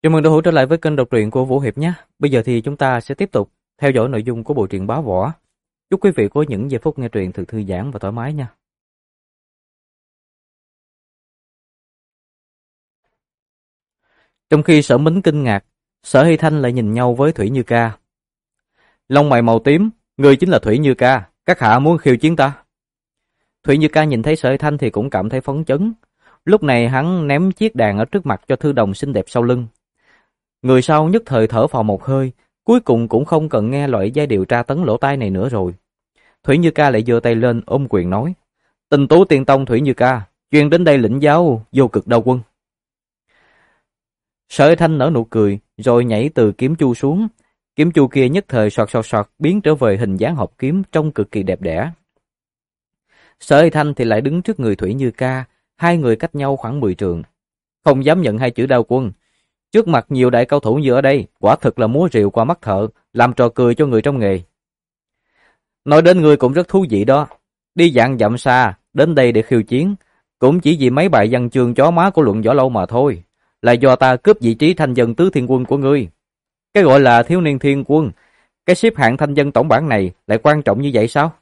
Chào mừng đã hữu trở lại với kênh đọc truyện của Vũ Hiệp nhé. Bây giờ thì chúng ta sẽ tiếp tục theo dõi nội dung của bộ truyện Bá Võ. Chúc quý vị có những giây phút nghe truyện thật thư giãn và thoải mái nha. Trong khi Sở Mính kinh ngạc, Sở Hy Thanh lại nhìn nhau với Thủy Như Ca. Lông mày màu tím, người chính là Thủy Như Ca, các hạ muốn khiêu chiến ta? Thủy Như Ca nhìn thấy Sở Hy Thanh thì cũng cảm thấy phấn chấn. Lúc này hắn ném chiếc đàn ở trước mặt cho thư đồng xinh đẹp sau lưng. Người sau nhất thời thở phào một hơi, cuối cùng cũng không cần nghe loại giai điệu tra tấn lỗ tai này nữa rồi. Thủy Như Ca lại giơ tay lên ôm quyền nói: "Tinh tú tiên tông Thủy Như Ca, chuyên đến đây lĩnh giáo vô cực đao quân." Sở Hy Thanh nở nụ cười, rồi nhảy từ kiếm chu xuống. Kiếm chu kia nhất thời soạt soạt soạt biến trở về hình dáng hộp kiếm trông cực kỳ đẹp đẽ. Sở Hy Thanh thì lại đứng trước người Thủy Như Ca, hai người cách nhau khoảng 10 trượng. Không dám nhận hai chữ đao quân. Trước mặt nhiều đại cao thủ như ở đây, quả thực là múa rìu qua mắt thợ, làm trò cười cho người trong nghề. Nói đến người cũng rất thú vị đó. Đi dạng dặm xa, đến đây để khiêu chiến, cũng chỉ vì mấy bài văn chương chó má của Luận Võ Lâu mà thôi. Là do ta cướp vị trí thanh dân tứ thiên quân của ngươi. Cái gọi là thiếu niên thiên quân, cái xếp hạng thanh dân tổng bảng này lại quan trọng như vậy sao?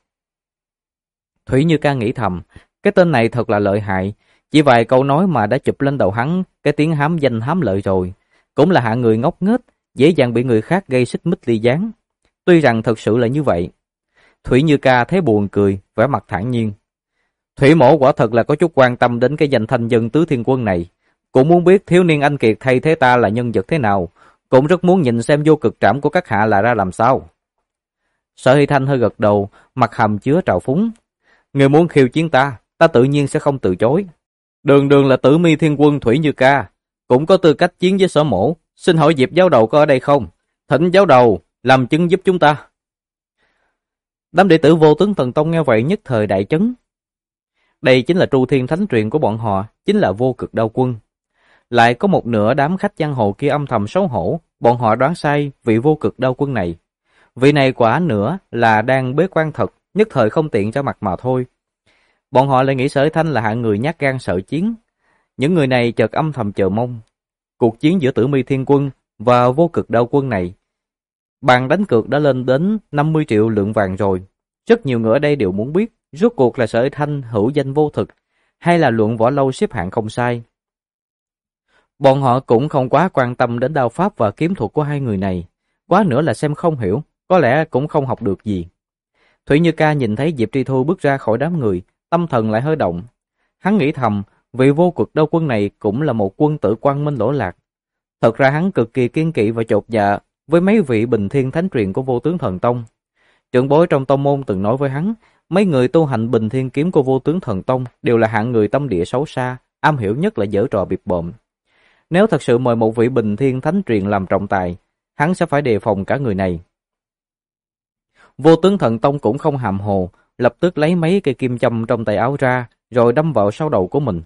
Thủy Như Ca nghĩ thầm, cái tên này thật là lợi hại. Chỉ vài câu nói mà đã chụp lên đầu hắn cái tiếng hám danh hám lợi rồi. Cũng là hạng người ngốc nghếch, dễ dàng bị người khác gây xích mích ly gián. Tuy rằng thật sự là như vậy. Thủy Như Ca thấy buồn cười, vẻ mặt thản nhiên. Thủy mổ quả thật là có chút quan tâm đến cái danh thanh dân tứ thiên quân này. Cũng muốn biết thiếu niên anh kiệt thay thế ta là nhân vật thế nào. Cũng rất muốn nhìn xem vô cực trảm của các hạ là ra làm sao. Sở Hy Thanh hơi gật đầu, mặt hàm chứa trào phúng. Người muốn khiêu chiến ta, ta tự nhiên sẽ không từ chối. Đường đường là Tử Mi Thiên Quân Thủy Như Ca, cũng có tư cách chiến với Sở Mổ. Xin hỏi Diệp giáo đầu có ở đây không? Thỉnh giáo đầu làm chứng giúp chúng ta. Đám đệ tử Vô Tướng Thần Tông nghe vậy nhất thời đại chấn. Đây chính là Tru Thiên Thánh truyền của bọn họ, chính là vô cực đao quân. Lại có một nửa đám khách giang hồ kia âm thầm xấu hổ, bọn họ đoán sai vị vô cực đao quân này. Vị này quả nữa là đang bế quan thật, nhất thời không tiện ra mặt mà thôi. Bọn họ lại nghĩ Sở Thanh là hạng người nhát gan sợ chiến. Những người này chợt âm thầm chờ mong cuộc chiến giữa Tử Mi Thiên Quân và vô cực đao quân này. Bàn đánh cược đã lên đến 50 triệu lượng vàng rồi. Rất nhiều người ở đây đều muốn biết rốt cuộc là Sở Thanh hữu danh vô thực hay là Luận Võ Lâu xếp hạng không sai. Bọn họ cũng không quá quan tâm đến đao pháp và kiếm thuật của hai người này. Quá nữa là xem không hiểu, có lẽ cũng không học được gì. Thủy Như Ca nhìn thấy Diệp Tri Thu bước ra khỏi đám người, tâm thần lại hơi động. Hắn nghĩ thầm, vị vô cực đao quân này cũng là một quân tử quang minh lỗi lạc. Thật ra hắn cực kỳ kiên kỵ và chột dạ với mấy vị bình thiên thánh truyền của Vô Tướng Thần Tông. Trưởng bối trong tông môn từng nói với hắn, mấy người tu hành bình thiên kiếm của Vô Tướng Thần Tông đều là hạng người tâm địa xấu xa, am hiểu nhất là giở trò bịp bợm. Nếu thật sự mời một vị bình thiên thánh truyền làm trọng tài, hắn sẽ phải đề phòng cả người này. Vô Tướng Thần Tông cũng không hàm hồ, lập tức lấy mấy cây kim châm trong tay áo ra, rồi đâm vào sau đầu của mình.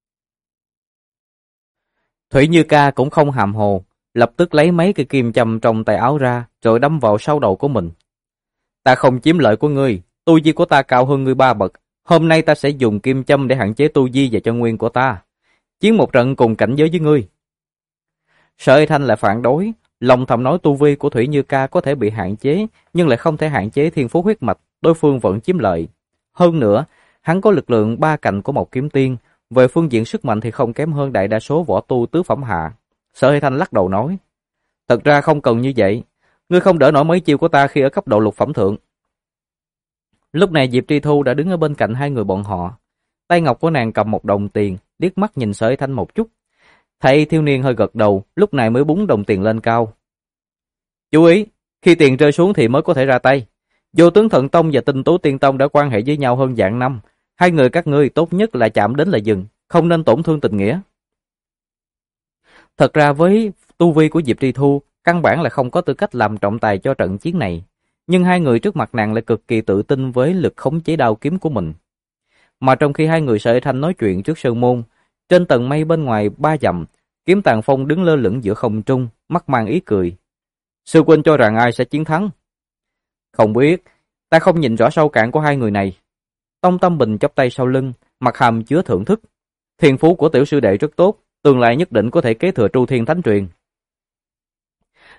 Thủy Như Ca cũng không hàm hồ, lập tức lấy mấy cây kim châm trong tay áo ra, rồi đâm vào sau đầu của mình. Ta không chiếm lợi của ngươi, tu vi của ta cao hơn ngươi 3 bậc. Hôm nay ta sẽ dùng kim châm để hạn chế tu vi và chân nguyên của ta. Chiến một trận cùng cảnh giới với ngươi. Sở Hy Thanh lại phản đối, lòng thầm nói tu vi của Thủy Như Ca có thể bị hạn chế, nhưng lại không thể hạn chế thiên phú huyết mạch, đối phương vẫn chiếm lợi. Hơn nữa, hắn có lực lượng 3 cạnh của một kiếm tiên, về phương diện sức mạnh thì không kém hơn đại đa số võ tu tứ phẩm hạ. Sở Hy Thanh lắc đầu nói, thật ra không cần như vậy, ngươi không đỡ nổi mấy chiêu của ta khi ở cấp độ lục phẩm thượng. Lúc này Diệp Tri Thu đã đứng ở bên cạnh hai người bọn họ, tay ngọc của nàng cầm một đồng tiền, liếc mắt nhìn Sở Hy Thanh một chút. Thấy thiếu niên hơi gật đầu, lúc này mới búng đồng tiền lên cao. Chú ý, khi tiền rơi xuống thì mới có thể ra tay. Vô Tướng Thần Tông và Tinh Tú Tiên Tông đã quan hệ với nhau hơn vạn năm. Hai người các ngươi tốt nhất là chạm đến là dừng, không nên tổn thương tình nghĩa. Thật ra với tu vi của Diệp Tri Thu, căn bản là không có tư cách làm trọng tài cho trận chiến này. Nhưng hai người trước mặt nàng lại cực kỳ tự tin với lực khống chế đao kiếm của mình. Mà trong khi hai người Sở Hy Thanh nói chuyện trước sơn môn, trên tầng mây bên ngoài 3 dặm, Kiếm Tàng Phong đứng lơ lửng giữa không trung, mắt mang ý cười. Sư huynh cho rằng ai sẽ chiến thắng? Không biết, ta không nhìn rõ sâu cạn của hai người này. Tông Tâm Bình chắp tay sau lưng, mặt hàm chứa thưởng thức. Thiên phú của tiểu sư đệ rất tốt, tương lai nhất định có thể kế thừa Tru Thiên Thánh truyền.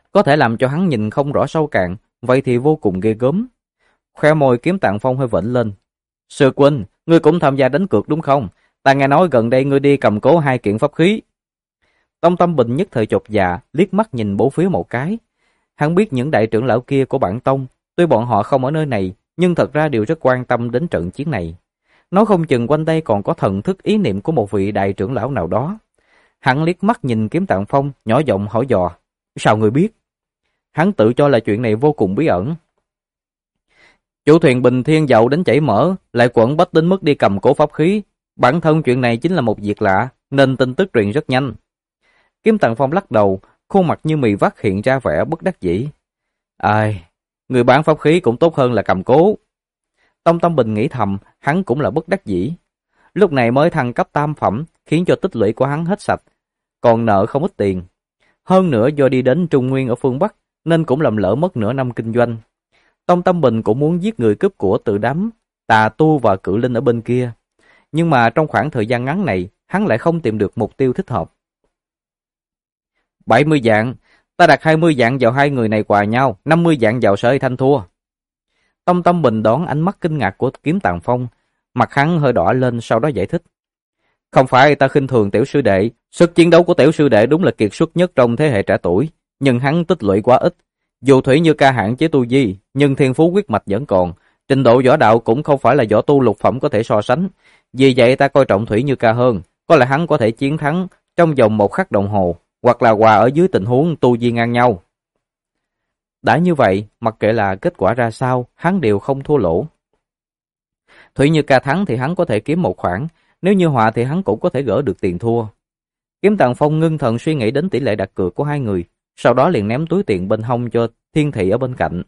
có thể làm cho hắn nhìn không rõ sâu cạn, vậy thì vô cùng ghê gớm. Khoe môi Kiếm Tạng Phong hơi vểnh lên. Sư huynh, ngươi cũng tham gia đánh cược đúng không? Ta nghe nói gần đây ngươi đi cầm cố 2 kiện pháp khí. Tông Tâm Bình nhất thời chột dạ, liếc mắt nhìn bốn phía một cái. Hắn biết những đại trưởng lão kia của bản tông, tuy bọn họ không ở nơi này, nhưng thật ra đều rất quan tâm đến trận chiến này. Nói không chừng quanh đây còn có thần thức ý niệm của một vị đại trưởng lão nào đó. Hắn liếc mắt nhìn Kiếm Tạng Phong, nhỏ giọng hỏi dò. Sao ngươi biết? Hắn tự cho là chuyện này vô cùng bí ẩn. Chủ thuyền Bình Thiên giàu đến chảy mỡ, lại quẩn bách đến mức đi cầm cố pháp khí. Bản thân chuyện này chính là một việc lạ, nên tin tức truyền rất nhanh. Kiếm Tạng Phong lắc đầu, khuôn mặt như mì vắt hiện ra vẻ bất đắc dĩ. Ai, người bán pháp khí cũng tốt hơn là cầm cố. Tông Tâm Bình nghĩ thầm, hắn cũng là bất đắc dĩ. Lúc này mới thăng cấp tam phẩm, khiến cho tích lũy của hắn hết sạch, còn nợ không ít tiền. Hơn nữa do đi đến Trung Nguyên ở phương Bắc, nên cũng làm lỡ mất nửa năm kinh doanh. Tông Tâm Bình cũng muốn giết người cướp của từ đám tà tu và cự linh ở bên kia. Nhưng mà trong khoảng thời gian ngắn này, hắn lại không tìm được mục tiêu thích hợp. 70 vạn, ta đặt 20 vạn vào hai người này quà nhau, 50 vạn vào Sở Y Thanh thua. Tông Tâm Bình đón ánh mắt kinh ngạc của Kiếm Tạng Phong, mặt hắn hơi đỏ lên, sau đó giải thích. Không phải ta khinh thường tiểu sư đệ, sức chiến đấu của tiểu sư đệ đúng là kiệt xuất nhất trong thế hệ trẻ tuổi, nhưng hắn tích lũy quá ít. Dù Thủy Như Ca hạn chế tu vi, nhưng thiên phú huyết mạch vẫn còn, trình độ võ đạo cũng không phải là võ tu lục phẩm có thể so sánh. Vì vậy ta coi trọng Thủy Như Ca hơn, có lẽ hắn có thể chiến thắng trong vòng 1 khắc đồng hồ, hoặc là hòa ở dưới tình huống tu vi ngang nhau. Đã như vậy, mặc kệ là kết quả ra sao, hắn đều không thua lỗ. Thủy Như Ca thắng thì hắn có thể kiếm một khoản, nếu như hòa thì hắn cũng có thể gỡ được tiền thua. Kiếm Tạng Phong ngưng thần suy nghĩ đến tỷ lệ đặt cược của hai người, sau đó liền ném túi tiền bên hông cho Thiên Thị ở bên cạnh.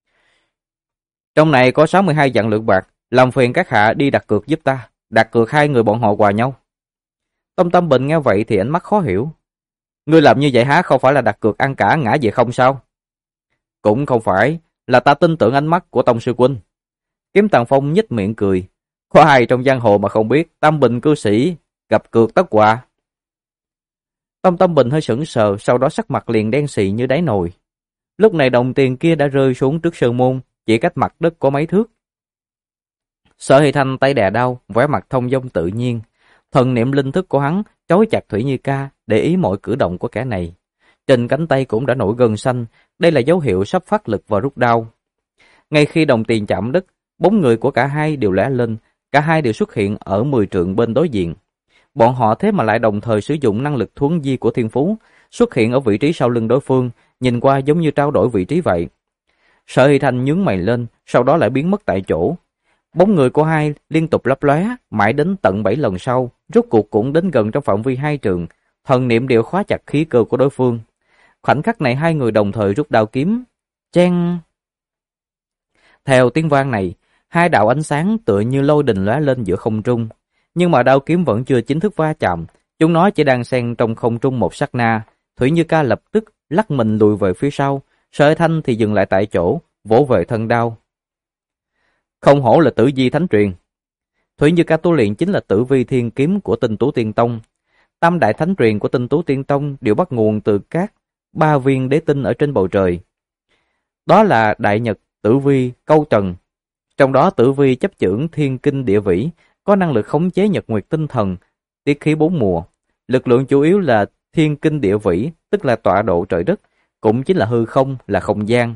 Trong này có 62 vạn lượng bạc, làm phiền các hạ đi đặt cược giúp ta, đặt cược hai người bọn họ hòa nhau. Tông Tâm Bình nghe vậy thì ánh mắt khó hiểu. Ngươi làm như vậy há không phải là đặt cược ăn cả ngã về không sao? Cũng không phải, là ta tin tưởng ánh mắt của Tông sư huynh. Kiếm Tạng Phong nhếch miệng cười. Có ai trong giang hồ mà không biết, Tam Bình cư sĩ, gặp cược tất quả. Tông Tâm Bình hơi sững sờ, sau đó sắc mặt liền đen xì như đáy nồi. Lúc này đồng tiền kia đã rơi xuống trước sơn môn, chỉ cách mặt đất có mấy thước. Sở Hy Thanh tay đè đau, vẻ mặt thông dong tự nhiên. Thần niệm linh thức của hắn trói chặt Thủy Như Ca, để ý mọi cử động của kẻ này. Trên cánh tay cũng đã nổi gân xanh, đây là dấu hiệu sắp phát lực và rút đau. Ngay khi đồng tiền chạm đất, bóng người của cả hai đều lóe lên, cả hai đều xuất hiện ở 10 trượng bên đối diện. Bọn họ thế mà lại đồng thời sử dụng năng lực thuấn di của thiên phú, xuất hiện ở vị trí sau lưng đối phương, nhìn qua giống như trao đổi vị trí vậy. Sở Hy Thanh nhướng mày lên, sau đó lại biến mất tại chỗ. Bóng người của hai liên tục lấp lóe, mãi đến tận 7 lần sau, rốt cuộc cũng đến gần trong phạm vi 2 trượng, thần niệm đều khóa chặt khí cơ của đối phương. Khoảnh khắc này hai người đồng thời rút đao kiếm. Chen! Theo tiếng vang này, hai đạo ánh sáng tựa như lôi đình lóe lên giữa không trung, nhưng mà đao kiếm vẫn chưa chính thức va chạm, chúng nó chỉ đang xen trong không trung một sát na. Thủy Như Ca lập tức lắc mình lùi về phía sau, Sở Thanh thì dừng lại tại chỗ, vỗ về thân đao. Không hổ là Tử Vi Thánh Truyền. Thủy Như Ca tu luyện chính là Tử Vi Thiên Kiếm của Tinh Tú Tiên Tông. Tam đại thánh truyền của Tinh Tú Tiên Tông đều bắt nguồn từ các 3 viên đế tinh ở trên bầu trời. Đó là Đại Nhật, Tử Vi, Câu Trần. Trong đó Tử Vi chấp chưởng thiên kinh địa vĩ, có năng lực khống chế nhật nguyệt tinh thần, tiết khí 4 mùa. Lực lượng chủ yếu là thiên kinh địa vĩ, tức là tọa độ trời đất, cũng chính là hư không, là không gian.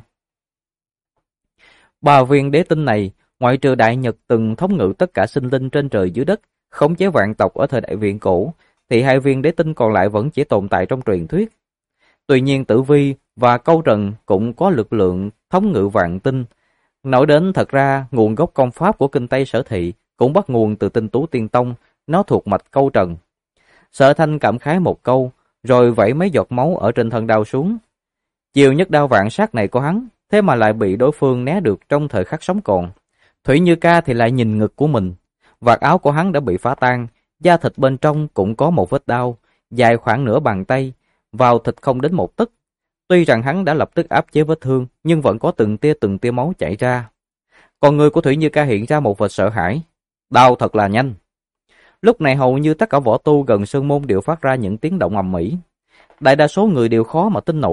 3 viên đế tinh này, ngoại trừ Đại Nhật từng thống ngự tất cả sinh linh trên trời dưới đất, khống chế vạn tộc ở thời đại viễn cổ, thì 2 viên đế tinh còn lại vẫn chỉ tồn tại trong truyền thuyết. Tuy nhiên Tử Vi và Câu Trần cũng có lực lượng thống ngự vạn tinh. Nói đến thật ra, nguồn gốc công pháp của Kinh Tây Sở Thị cũng bắt nguồn từ Tinh Tú Tiên Tông, nó thuộc mạch Câu Trần. Sở Thanh cảm khái một câu, rồi vẩy mấy giọt máu ở trên thân đao xuống. Chiều nhất đao vạn sát này của hắn, thế mà lại bị đối phương né được trong thời khắc sống còn. Thủy Như Ca thì lại nhìn ngực của mình, vạt áo của hắn đã bị phá tan, da thịt bên trong cũng có một vết đao, dài khoảng nửa bàn tay, vào thịt không đến 1 tấc. Tuy rằng hắn đã lập tức áp chế vết thương, nhưng vẫn có từng tia máu chảy ra. Còn người của Thủy Như Ca hiện ra một vệt sợ hãi. Đau thật là nhanh. Lúc này hầu như tất cả võ tu gần sơn môn đều phát ra những tiếng động ầm ĩ. Đại đa số người đều khó mà tin nổi.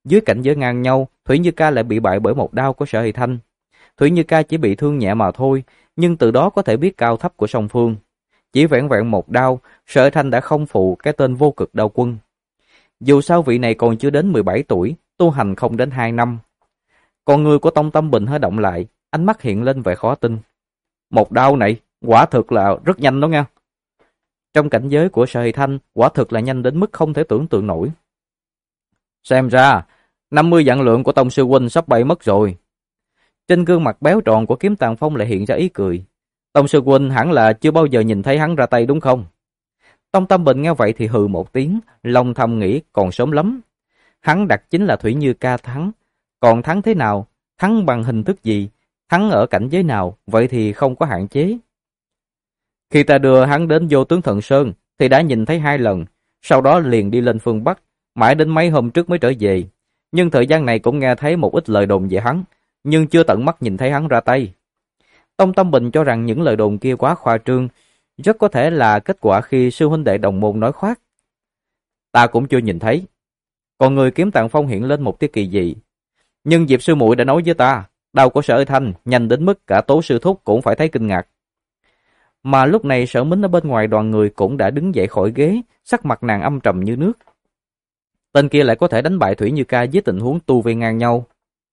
dưới cảnh giới ngang nhau, Thủy Như Ca lại bị bại bởi một đao của Sở Hy Thanh. Thủy Như Ca chỉ bị thương nhẹ mà thôi, nhưng từ đó có thể biết cao thấp của song phương. Chỉ vẹn vẹn một đao, Sở Hy Thanh đã không phụ cái tên Vô Cực Đao Quân. Dù sao vị này còn chưa đến 17 tuổi, tu hành không đến 2 năm. Con người của Tông Tâm Bình hơi động lại, ánh mắt hiện lên vẻ khó tin. Một đao này, quả thực là rất nhanh đó nha. Trong cảnh giới của Sở Hy Thanh, quả thực là nhanh đến mức không thể tưởng tượng nổi. Xem ra, 50 vạn lượng của Tông sư huynh sắp bay mất rồi. Trên gương mặt béo tròn của Kiếm Tàng Phong lại hiện ra ý cười. Tông sư huynh hẳn là chưa bao giờ nhìn thấy hắn ra tay đúng không? Tông Tâm Bình nghe vậy thì hừ một tiếng, lòng thầm nghĩ còn sớm lắm. Hắn đặt chính là Thủy Như Ca thắng. Còn thắng thế nào? Thắng bằng hình thức gì? Thắng ở cảnh giới nào? Vậy thì không có hạn chế. Khi ta đưa hắn đến Vô Tướng Thần Sơn thì đã nhìn thấy 2 lần, sau đó liền đi lên phương Bắc, mãi đến mấy hôm trước mới trở về. Nhưng thời gian này cũng nghe thấy một ít lời đồn về hắn, nhưng chưa tận mắt nhìn thấy hắn ra tay. Tông Tâm Bình cho rằng những lời đồn kia quá khoa trương, rất có thể là kết quả khi sư huynh đệ đồng môn nói khoác. Ta cũng chưa nhìn thấy. Còn người Kiếm Tàng Phong hiện lên một tia kỳ dị. Nhưng Diệp sư muội đã nói với ta, đao của Sở Hy Thanh nhanh đến mức cả Tố sư thúc cũng phải thấy kinh ngạc. Mà lúc này Sở Mính ở bên ngoài đoàn người cũng đã đứng dậy khỏi ghế, sắc mặt nàng âm trầm như nước. Tên kia lại có thể đánh bại Thủy Như Ca với tình huống tu vi ngang nhau.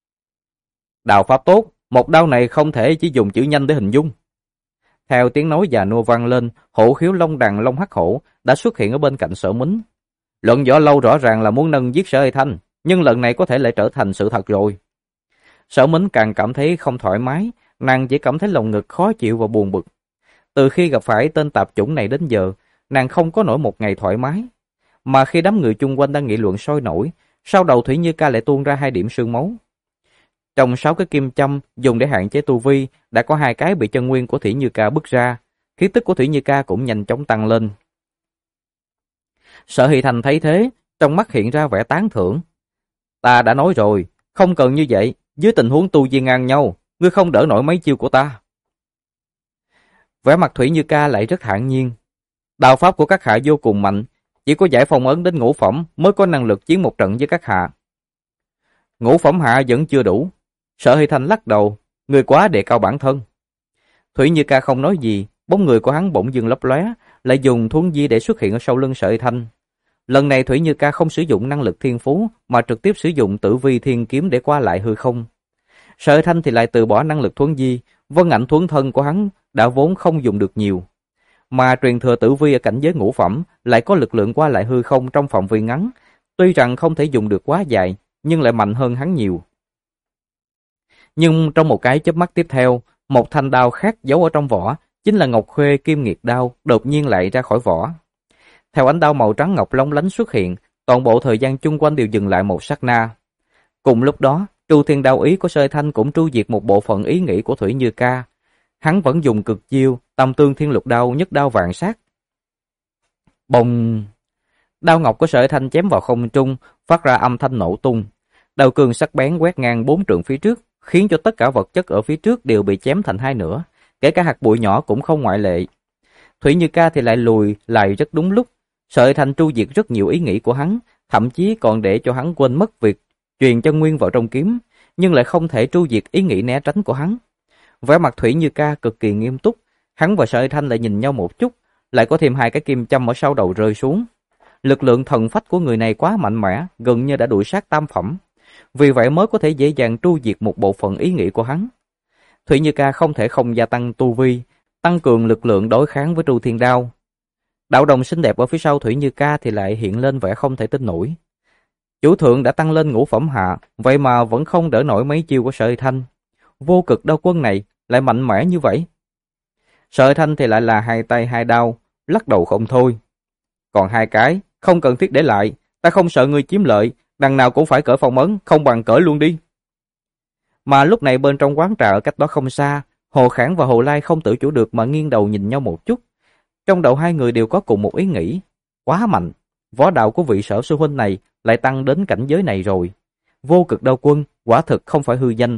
Đao pháp tốt, một đao này không thể chỉ dùng chữ nhanh để hình dung. Theo tiếng nói già nua vang lên, Hổ Khiếu Long Đằng Long Hắc Hổ đã xuất hiện ở bên cạnh Sở Mính. Luận Võ Lâu rõ ràng là muốn nâng giết Sở Hy Thanh, nhưng lần này có thể lại trở thành sự thật rồi. Sở Mính càng cảm thấy không thoải mái, nàng chỉ cảm thấy lòng ngực khó chịu và buồn bực. Từ khi gặp phải tên tạp chủng này đến giờ, nàng không có nổi một ngày thoải mái. Mà khi đám người chung quanh đang nghị luận sôi nổi, sau đầu Thủy Như Ca lại tuôn ra 2 điểm sương máu. Trong 6 cái kim châm dùng để hạn chế tu vi, đã có 2 cái bị chân nguyên của Thủy Như Ca bứt ra, khí tức của Thủy Như Ca cũng nhanh chóng tăng lên. Sở Hy Thành thấy thế, trong mắt hiện ra vẻ tán thưởng. Ta đã nói rồi, không cần như vậy, dưới tình huống tu vi ngang nhau, ngươi không đỡ nổi mấy chiêu của ta. Vẻ mặt Thủy Như Ca lại rất thản nhiên. Đạo pháp của các hạ vô cùng mạnh, chỉ có giải phong ấn đến ngũ phẩm mới có năng lực chiến một trận với các hạ. Ngũ phẩm hạ vẫn chưa đủ. Sở Hy Thanh lắc đầu, người quá đề cao bản thân. Thủy Như Ca không nói gì, bóng người của hắn bỗng dưng lấp lóe, lại dùng thuấn di để xuất hiện ở sau lưng Sở Hy Thanh. Lần này Thủy Như Ca không sử dụng năng lực thiên phú, mà trực tiếp sử dụng tử vi thiên kiếm để qua lại hư không. Sở Hy Thanh thì lại từ bỏ năng lực thuấn di, vân ảnh thuấn thân của hắn đã vốn không dùng được nhiều. Mà truyền thừa tử vi ở cảnh giới ngũ phẩm lại có lực lượng qua lại hư không trong phạm vi ngắn, tuy rằng không thể dùng được quá dài, nhưng lại mạnh hơn hắn nhiều. Nhưng trong một cái chớp mắt tiếp theo, một thanh đao khác giấu ở trong vỏ, chính là Ngọc Khuê Kim Nghiệt đao, đột nhiên lại ra khỏi vỏ. Theo ánh đao màu trắng ngọc lóng lánh xuất hiện, toàn bộ thời gian chung quanh đều dừng lại một sát na. Cùng lúc đó, Tru Thiên Đao ý của Sở Hy Thanh cũng tru diệt một bộ phận ý nghĩ của Thủy Như Ca. Hắn vẫn dùng cực chiêu, Tam Tương Thiên Lục Đao nhất đao vạn sát. Bồng! Đao ngọc của Sở Hy Thanh chém vào không trung, phát ra âm thanh nổ tung. Đao cương sắc bén quét ngang 4 trượng phía trước, khiến cho tất cả vật chất ở phía trước đều bị chém thành 2 nửa, kể cả hạt bụi nhỏ cũng không ngoại lệ. Thủy Như Ca thì lại lùi lại rất đúng lúc, Sở Hy Thanh tru diệt rất nhiều ý nghĩ của hắn, thậm chí còn để cho hắn quên mất việc truyền chân nguyên vào trong kiếm, nhưng lại không thể tru diệt ý nghĩ né tránh của hắn. Vẻ mặt Thủy Như Ca cực kỳ nghiêm túc, hắn và Sở Hy Thanh lại nhìn nhau một chút, lại có thêm 2 cái kim châm ở sau đầu rơi xuống. Lực lượng thần phách của người này quá mạnh mẽ, gần như đã đuổi sát tam phẩm, vì vậy mới có thể dễ dàng tru diệt một bộ phận ý nghĩ của hắn. Thủy Như Ca không thể không gia tăng tu vi, tăng cường lực lượng đối kháng với Tru Thiên Đao. Đạo đồng xinh đẹp ở phía sau Thủy Như Ca thì lại hiện lên vẻ không thể tin nổi. Chủ thượng đã tăng lên ngũ phẩm hạ, vậy mà vẫn không đỡ nổi mấy chiêu của Sở Hy Thanh. Vô Cực Đao Quân này lại mạnh mẽ như vậy. Sở Hy Thanh thì lại là 2 tay 2 đao, lắc đầu không thôi. Còn 2 cái, không cần thiết để lại, ta không sợ ngươi chiếm lợi, đằng nào cũng phải cởi phong ấn, không bằng cởi luôn đi. Mà lúc này bên trong quán trà ở cách đó không xa, Hồ Khảng và Hồ Lai không tự chủ được mà nghiêng đầu nhìn nhau một chút. Trong đầu 2 người đều có cùng một ý nghĩ, quá mạnh, võ đạo của vị Sở sư huynh này lại tăng đến cảnh giới này rồi. Vô Cực Đao Quân quả thực không phải hư danh.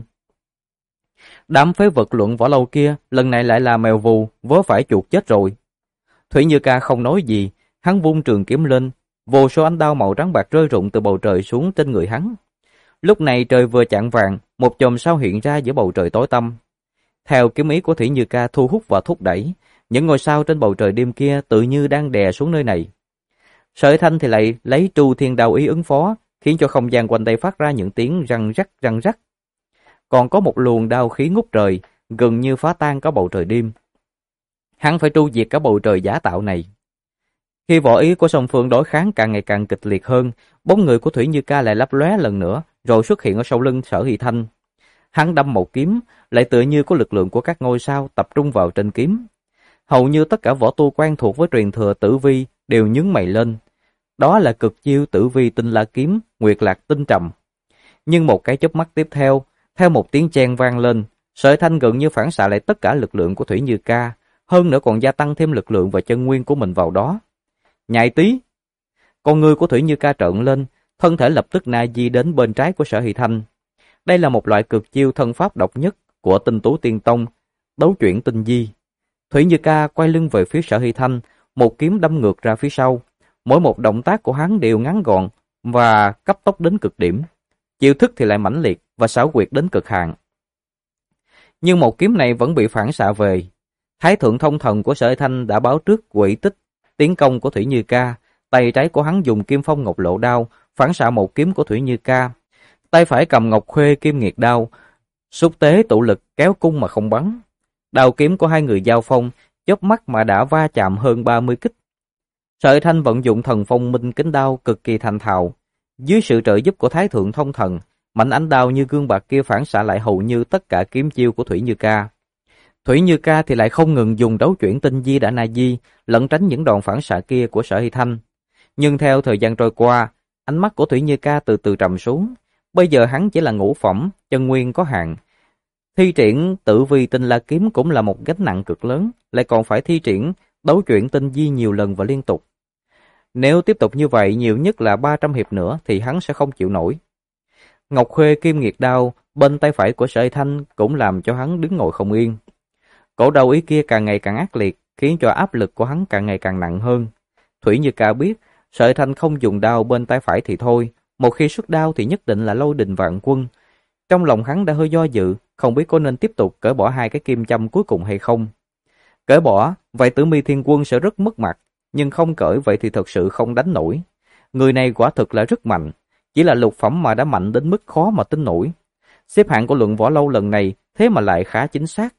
Đám phế vật luận võ lâu kia lần này lại là mèo vù, vớ phải chuột chết rồi. Thủy Như Ca không nói gì, hắn vung trường kiếm lên, vô số ánh đao màu trắng bạc rơi rụng từ bầu trời xuống trên người hắn. Lúc này trời vừa chạng vạng, một chòm sao hiện ra giữa bầu trời tối tăm. Theo kiếm ý của Thủy Như Ca thu hút và thúc đẩy, những ngôi sao trên bầu trời đêm kia tự như đang đè xuống nơi này. Sở Thanh thì lại lấy Tru Thiên Đao ý ứng phó, khiến cho không gian quanh đây phát ra những tiếng răng rắc răng rắc. Còn có một luồng đao khí ngút trời, gần như phá tan cả bầu trời đêm. Hắn phải tru diệt cả bầu trời giả tạo này. Khi võ ý của song phương đối kháng càng ngày càng kịch liệt hơn, bóng người của Thủy Như Ca lại lấp lóe lần nữa, rồi xuất hiện ở sau lưng Sở Hy Thanh. Hắn đâm một kiếm, lại tựa như có lực lượng của các ngôi sao tập trung vào trên kiếm. Hầu như tất cả võ tu quen thuộc với truyền thừa Tử Vi đều nhướng mày lên. Đó là cực chiêu Tử Vi Tinh La Kiếm, Nguyệt Lạc Tinh Trầm. Nhưng một cái chớp mắt tiếp theo một tiếng chen vang lên, Sở Thanh gần như phản xạ lại tất cả lực lượng của Thủy Như Ca, hơn nữa còn gia tăng thêm lực lượng và chân nguyên của mình vào đó. Nhại tí! Con ngươi của Thủy Như Ca trợn lên, thân thể lập tức na di đến bên trái của Sở Hy Thanh. Đây là một loại cực chiêu thân pháp độc nhất của Tinh Tú Tiên Tông, đấu chuyển tinh di. Thủy Như Ca quay lưng về phía Sở Hy Thanh, một kiếm đâm ngược ra phía sau. Mỗi một động tác của hắn đều ngắn gọn và cấp tốc đến cực điểm. Chiêu thức thì lại mãnh liệt và xảo quyệt đến cực hạn. Nhưng một kiếm này vẫn bị phản xạ về. Thái thượng thông thần của Sở Hy Thanh đã báo trước quỷ tích tiến công của Thủy Như Ca. Tay trái của hắn dùng Kim Phong Ngọc Lộ Đao phản xạ một kiếm của Thủy Như Ca. Tay phải cầm Ngọc Khuê Kim Nghiệt Đao, xúc tế tụ lực kéo cung mà không bắn. Đao kiếm của hai người giao phong, chớp mắt mà đã va chạm hơn 30 kích. Sở Hy Thanh vận dụng thần phong minh kính đao cực kỳ thành thạo. Dưới sự trợ giúp của Thái thượng thông thần, mảnh ánh đao như gương bạc kia phản xạ lại hầu như tất cả kiếm chiêu của Thủy Như Ca. Thủy Như Ca thì lại không ngừng dùng đấu chuyển tinh di đã na di, lẩn tránh những đòn phản xạ kia của Sở Hy Thanh. Nhưng theo thời gian trôi qua, ánh mắt của Thủy Như Ca từ từ trầm xuống. Bây giờ hắn chỉ là ngũ phẩm, chân nguyên có hạn. Thi triển Tử Vi Tinh La Kiếm cũng là một gánh nặng cực lớn, lại còn phải thi triển đấu chuyển tinh di nhiều lần và liên tục. Nếu tiếp tục như vậy nhiều nhất là 300 hiệp nữa thì hắn sẽ không chịu nổi. Ngọc Khuê Kim Nghiệt Đao bên tay phải của Sở Hy Thanh cũng làm cho hắn đứng ngồi không yên. Cổ đao ý kia càng ngày càng ác liệt, khiến cho áp lực của hắn càng ngày càng nặng hơn. Thủy Như Ca biết, Sở Hy Thanh không dùng đao bên tay phải thì thôi, một khi xuất đao thì nhất định là lôi đình vạn quân. Trong lòng hắn đã hơi do dự, không biết có nên tiếp tục cởi bỏ hai cái kim châm cuối cùng hay không. Cởi bỏ, vậy Tử Mi Thiên Quân sẽ rất mất mặt, nhưng không cởi vậy thì thật sự không đánh nổi. Người này quả thực là rất mạnh, chỉ là lục phẩm mà đã mạnh đến mức khó mà tin nổi. Xếp hạng của luận võ lâu lần này thế mà lại khá chính xác.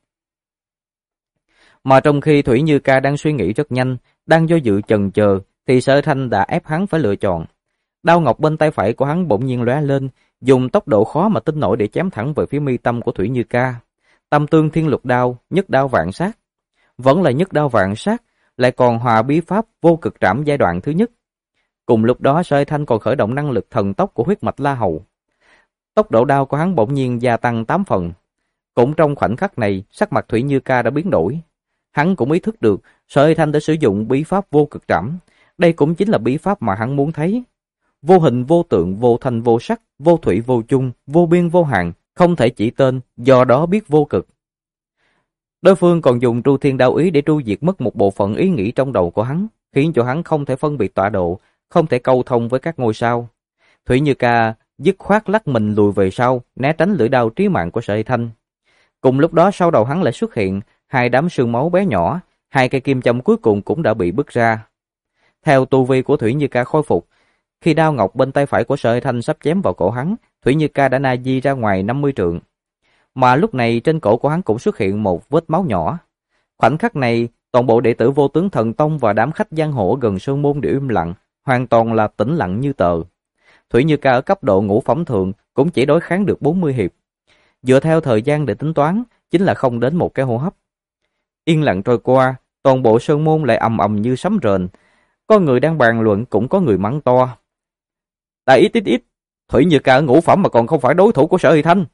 Mà trong khi Thủy Như Ca đang suy nghĩ rất nhanh, đang do dự chần chờ, thì Sở Thanh đã ép hắn phải lựa chọn. Đao ngọc bên tay phải của hắn bỗng nhiên lóe lên, dùng tốc độ khó mà tin nổi để chém thẳng về phía mi tâm của Thủy Như Ca. Tâm Tương Thiên Lục Đao, nhất đao vạn sát. Vẫn là nhất đao vạn sát, lại còn hòa bí pháp vô cực trảm giai đoạn thứ nhất. Cùng lúc đó Sở Thanh còn khởi động năng lực thần tốc của huyết mạch La Hầu. Tốc độ đao của hắn bỗng nhiên gia tăng 8 phần. Cũng trong khoảnh khắc này, sắc mặt Thủy Như Ca đã biến đổi. Hắn cũng ý thức được Sở Thanh đã sử dụng bí pháp vô cực trảm. Đây cũng chính là bí pháp mà hắn muốn thấy. Vô hình vô tượng, vô thanh vô sắc, vô thủy vô chung, vô biên vô hạn, không thể chỉ tên, do đó biết vô cực. Đối phương còn dùng Tru Thiên Đao ý để tru diệt mất một bộ phận ý nghĩ trong đầu của hắn, khiến cho hắn không thể phân biệt tọa độ, không thể câu thông với các ngôi sao. Thủy Như Ca dứt khoát lắc mình lùi về sau, né tránh lưỡi đao trí mạng của Sở Hy Thanh. Cùng lúc đó sau đầu hắn lại xuất hiện hai đám sương máu bé nhỏ, hai cây kim châm cuối cùng cũng đã bị bứt ra. Theo tu vi của Thủy Như Ca khôi phục, khi đao ngọc bên tay phải của Sở Hy Thanh sắp chém vào cổ hắn, Thủy Như Ca đã na di ra ngoài 50 trượng. Mà lúc này trên cổ của hắn cũng xuất hiện một vết máu nhỏ. Khoảnh khắc này, toàn bộ đệ tử Vô Tướng Thần Tông và đám khách giang hồ gần sơn môn đều im lặng, hoàn toàn là tĩnh lặng như tờ. Thủy Như Ca ở cấp độ ngũ phẩm thượng cũng chỉ đối kháng được 40 hiệp. Dựa theo thời gian để tính toán, chính là không đến một cái hô hấp. Yên lặng trôi qua, toàn bộ sơn môn lại ầm ầm như sấm rền. Có người đang bàn luận, cũng có người mắng to. Tại ít, Thủy Như Ca ở ngũ phẩm mà còn không phải đối thủ của Sở Hy Thanh.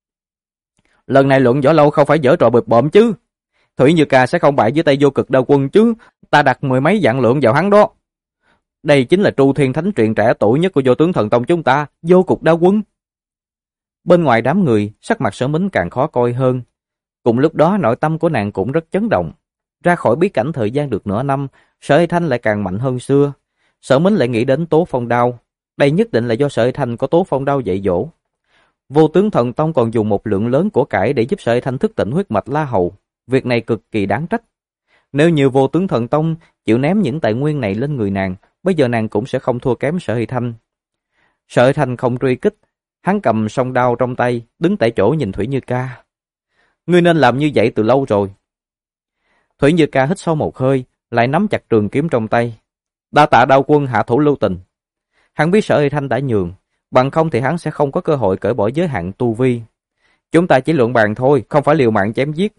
Lần này luận võ lâu không phải dở trò bịp bợm chứ. Thủy Như Ca sẽ không bại dưới tay vô cực đao quân chứ. Ta đặt 10 mấy vạn lượng vào hắn đó. Đây chính là Tru Thiên Thánh truyền trẻ tuổi nhất của Vô Tướng Thần Tông chúng ta, vô cực đao quân. Bên ngoài đám người, sắc mặt Sở Mính càng khó coi hơn. Cùng lúc đó nội tâm của nàng cũng rất chấn động. Ra khỏi bí cảnh thời gian được nửa năm, Sở Hy Thanh lại càng mạnh hơn xưa. Sở Mính lại nghĩ đến Tố Phong Đao. Đây nhất định là do Sở Hy Thanh có Tố Phong Đao dạy dỗ. Vô Tướng Thần Tông còn dùng một lượng lớn của cải để giúp Sở Hy Thanh thức tỉnh huyết mạch La Hầu. Việc này cực kỳ đáng trách. Nếu như Vô Tướng Thần Tông chịu ném những tài nguyên này lên người nàng, bây giờ nàng cũng sẽ không thua kém Sở Hy Thanh. Sở Hy Thanh không truy kích, hắn cầm song đao trong tay, đứng tại chỗ nhìn Thủy Như Ca. Ngươi nên làm như vậy từ lâu rồi. Thủy Như Ca hít sâu một hơi, lại nắm chặt trường kiếm trong tay. Đa tạ Đao Quân hạ thủ lưu tình. Hắn biết Sở Hy Thanh đã nhường, bằng không thì hắn sẽ không có cơ hội cởi bỏ giới hạn tu vi. Chúng ta chỉ luận bàn thôi, không phải liều mạng chém giết.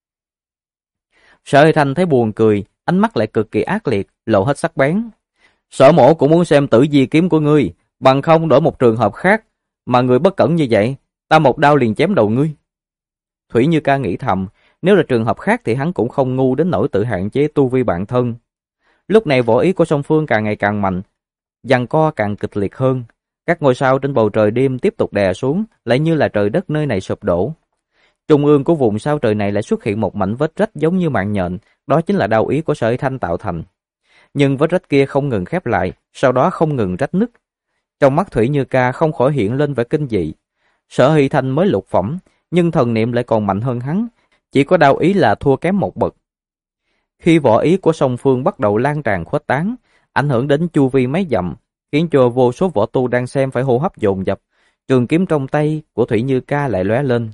Sở Hy Thanh thấy buồn cười, ánh mắt lại cực kỳ ác liệt, lộ hết sắc bén. Sở mổ cũng muốn xem tử di kiếm của ngươi, bằng không đổi một trường hợp khác, mà người bất cẩn như vậy, ta một đao liền chém đầu ngươi. Thủy Như Ca nghĩ thầm, nếu là trường hợp khác thì hắn cũng không ngu đến nỗi tự hạn chế tu vi bản thân. Lúc này võ ý của song phương càng ngày càng mạnh, giằng co càng kịch liệt hơn. Các ngôi sao trên bầu trời đêm tiếp tục đè xuống, lại như là trời đất nơi này sụp đổ. Trung ương của vùng sao trời này lại xuất hiện một mảnh vết rách giống như mạng nhện, đó chính là đao ý của Sở Hy Thanh tạo thành. Nhưng vết rách kia không ngừng khép lại, sau đó không ngừng rách nứt. Trong mắt Thủy Như Ca không khỏi hiện lên vẻ kinh dị. Sở Hy Thanh mới lục phẩm, nhưng thần niệm lại còn mạnh hơn hắn, chỉ có đao ý là thua kém một bậc. Khi võ ý của song phương bắt đầu lan tràn khuếch tán, ảnh hưởng đến chu vi mấy dặm, khiến cho vô số võ tu đang xem phải hô hấp dồn dập, trường kiếm trong tay của Thủy Như Ca lại lóe lên.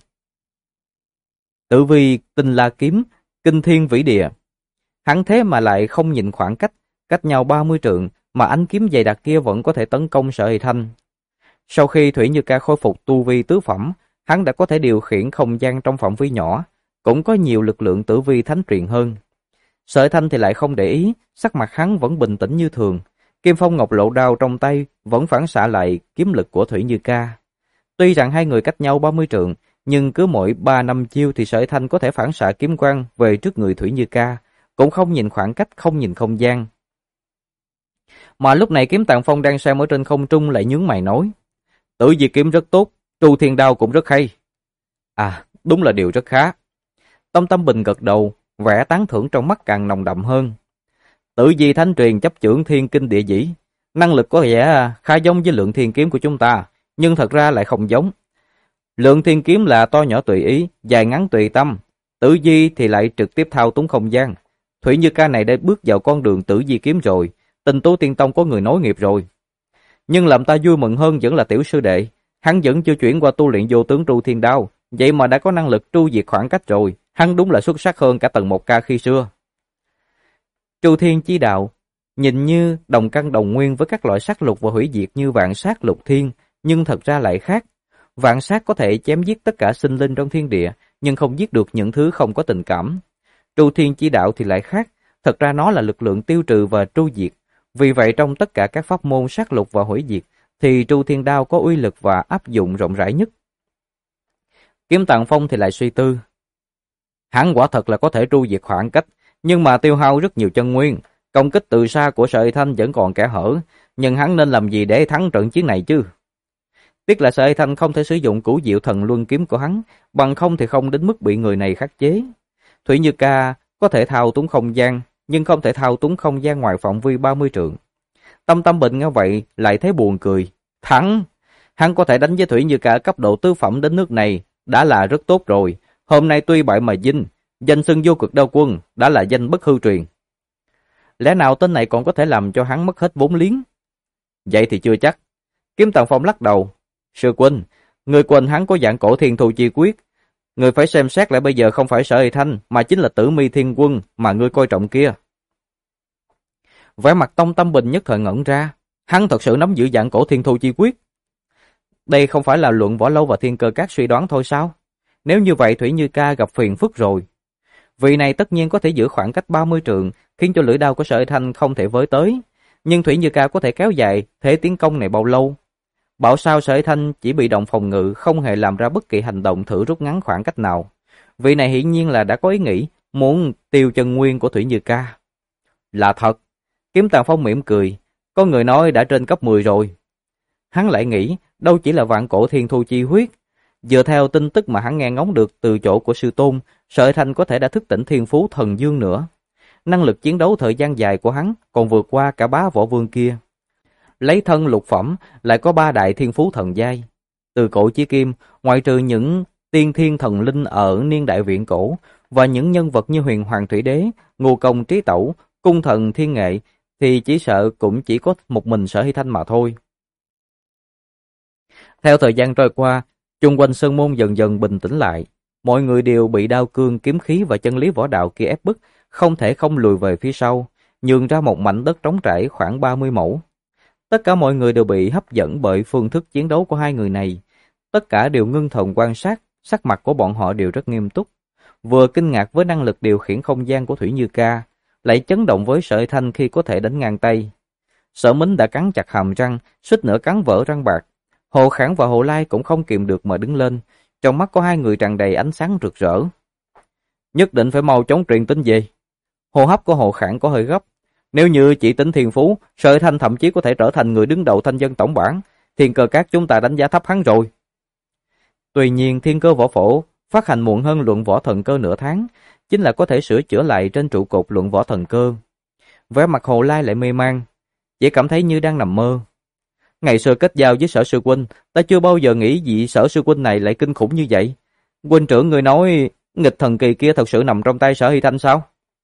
Tử vi tinh la kiếm, kinh thiên vĩ địa. Hắn thế mà lại không nhìn khoảng cách nhau 30 trượng, mà ánh kiếm dày đặc kia vẫn có thể tấn công Sở Hy Thanh. Sau khi Thủy Như Ca khôi phục tu vi tứ phẩm, hắn đã có thể điều khiển không gian trong phạm vi nhỏ, cũng có nhiều lực lượng tử vi thánh truyền hơn. Sở Hy Thanh thì lại không để ý, sắc mặt hắn vẫn bình tĩnh như thường. Kim phong ngọc lộ đao trong tay vẫn phản xạ lại kiếm lực của Thủy Như Ca. Tuy rằng hai người cách nhau 30 trượng, nhưng cứ mỗi 3-5 chiêu thì Sở Hy Thanh có thể phản xạ kiếm quang về trước người Thủy Như Ca, cũng không nhìn khoảng cách, không nhìn không gian. Mà lúc này Kiếm Tạng Phong đang xem ở trên không trung lại nhướng mày nói: Tử di kiếm rất tốt, Tru Thiên Đao cũng rất hay. À, đúng là điều rất khá. Tông Tâm Bình gật đầu, vẻ tán thưởng trong mắt càng nồng đậm hơn. Tử di thánh truyền chấp chưởng thiên kinh địa dĩ, năng lực có vẻ khá giống với Lượng Thiên kiếm của chúng ta, nhưng thật ra lại không giống. Lượng Thiên kiếm là to nhỏ tùy ý, dài ngắn tùy tâm, Tử di thì lại trực tiếp thao túng không gian. Thủy Như Ca này đã bước vào con đường Tử di kiếm rồi, Tinh Tú Tiên Tông có người nối nghiệp rồi. Nhưng làm ta vui mừng hơn vẫn là tiểu sư đệ, hắn vẫn chưa chuyển qua tu luyện vô tướng Tru Thiên Đao, vậy mà đã có năng lực tru diệt khoảng cách rồi, hắn đúng là xuất sắc hơn cả Tần Một Ca khi xưa. Tru Thiên chi đạo nhìn như đồng căn đồng nguyên với các loại sát lục và hủy diệt như vạn sát lục thiên, nhưng thật ra lại khác. Vạn sát có thể chém giết tất cả sinh linh trong thiên địa, nhưng không giết được những thứ không có tình cảm. Tru Thiên chi đạo thì lại khác, thật ra nó là lực lượng tiêu trừ và tru diệt. Vì vậy trong tất cả các pháp môn sát lục và hủy diệt, thì Tru Thiên Đao có uy lực và áp dụng rộng rãi nhất. Kiếm Tạng Phong thì lại suy tư. Hắn quả thật là có thể tru diệt khoảng cách, nhưng mà tiêu hao rất nhiều chân nguyên, công kích từ xa của Sở Hy Thanh vẫn còn kẽ hở, nhưng hắn nên làm gì để thắng trận chiến này chứ? Tiếc là Sở Hy Thanh không thể sử dụng Cửu Diệu Thần Luân kiếm của hắn, bằng không thì không đến mức bị người này khắc chế. Thủy Như Ca có thể thao túng không gian, nhưng không thể thao túng không gian ngoài phạm vi 30 trượng. Tâm Bình nghe vậy lại thấy buồn cười. Thắng! Hắn có thể đánh với Thủy Như Ca cấp độ tứ phẩm đến nước này, đã là rất tốt rồi. Hôm nay tuy bại mà vinh, danh xưng Vô Cực Đao Quân đã là danh bất hư truyền. Lẽ nào tên này còn có thể làm cho hắn mất hết vốn liếng? Vậy thì chưa chắc. Kiếm Tạng Phong lắc đầu. Sư huynh, người quên hắn có dạng Cổ Thiên Thu Chi Quyết. Người phải xem xét lại bây giờ không phải Sở Hy Thanh, mà chính là Tử Mi Thiên Quân mà ngươi coi trọng kia. Vẻ mặt Tâm Bình nhất thời ngẩn ra. Hắn thật sự nắm giữ dạng Cổ Thiên Thu Chi Quyết. Đây không phải là luận Võ Lâu và Thiên Cơ Các suy đoán thôi sao? Nếu như vậy Thủy Như Ca gặp phiền phức rồi. Vị này tất nhiên có thể giữ khoảng cách 30 trượng, khiến cho lưỡi đao của Sở Hy Thanh không thể với tới. Nhưng Thủy Như Ca có thể kéo dài thế tiến công này bao lâu? Bảo sao Sở Hy Thanh chỉ bị động phòng ngự, không hề làm ra bất kỳ hành động thử rút ngắn khoảng cách nào. Vị này hiển nhiên là đã có ý nghĩ muốn tiêu chân nguyên của Thủy Như Ca. Là thật. Kiếm Tạng Phong mỉm cười. Có người nói đã trên cấp 10 rồi. Hắn lại nghĩ đâu chỉ là vạn cổ thiên thu chi huyết. Dựa theo tin tức mà hắn nghe ngóng được từ chỗ của sư tôn, Sở Hy Thanh có thể đã thức tỉnh thiên phú thần dương nữa. Năng lực chiến đấu thời gian dài của hắn còn vượt qua cả bá võ vương kia. Lấy thân lục phẩm lại có 3 đại thiên phú thần giai. Từ cổ chí kim, ngoại trừ những tiên thiên thần linh ở niên đại viễn cổ và những nhân vật như huyền hoàng thủy đế, ngô công trí tẩu, cung thần thiên nghệ, thì chỉ sợ cũng chỉ có một mình Sở Hy Thanh mà thôi. Theo thời gian trôi qua, chung quanh sơn môn dần dần bình tĩnh lại. Mọi người đều bị đao cương, kiếm khí và chân lý võ đạo kia ép bức, không thể không lùi về phía sau, nhường ra một mảnh đất trống trải khoảng 30 mẫu. Tất cả mọi người đều bị hấp dẫn bởi phương thức chiến đấu của hai người này. Tất cả đều ngưng thần quan sát, sắc mặt của bọn họ đều rất nghiêm túc. Vừa kinh ngạc với năng lực điều khiển không gian của Thủy Như Ca, lại chấn động với Sở Hy Thanh khi có thể đánh ngang tay. Sở Mính đã cắn chặt hàm răng, suýt nữa cắn vỡ răng bạc. Hồ Khản và Hồ Lai cũng không kìm được mà đứng lên, trong mắt có hai người tràn đầy ánh sáng rực rỡ. Nhất định phải mau chóng truyền tin gì? Hô hấp của Hồ Khản có hơi gấp. Nếu như chỉ tính thiên phú, Sở Hy Thanh thậm chí có thể trở thành người đứng đầu thanh dân tổng bảng. Thiên Cơ Các chúng ta đánh giá thấp hắn rồi. Tuy nhiên Thiên Cơ Võ Phổ phát hành muộn hơn Luận Võ Thần Cơ nửa tháng, chính là có thể sửa chữa lại trên trụ cột Luận Võ Thần Cơ. Vẻ mặt Hồ Lai lại mê man, chỉ cảm thấy như đang nằm mơ. Ngày xưa kết giao với Sở sư huynh, ta chưa bao giờ nghĩ vị Sở sư huynh này lại kinh khủng như vậy. Huynh trưởng người nói nghịch thần kỳ kia thật sự nằm trong tay Sở Hy Thanh sao?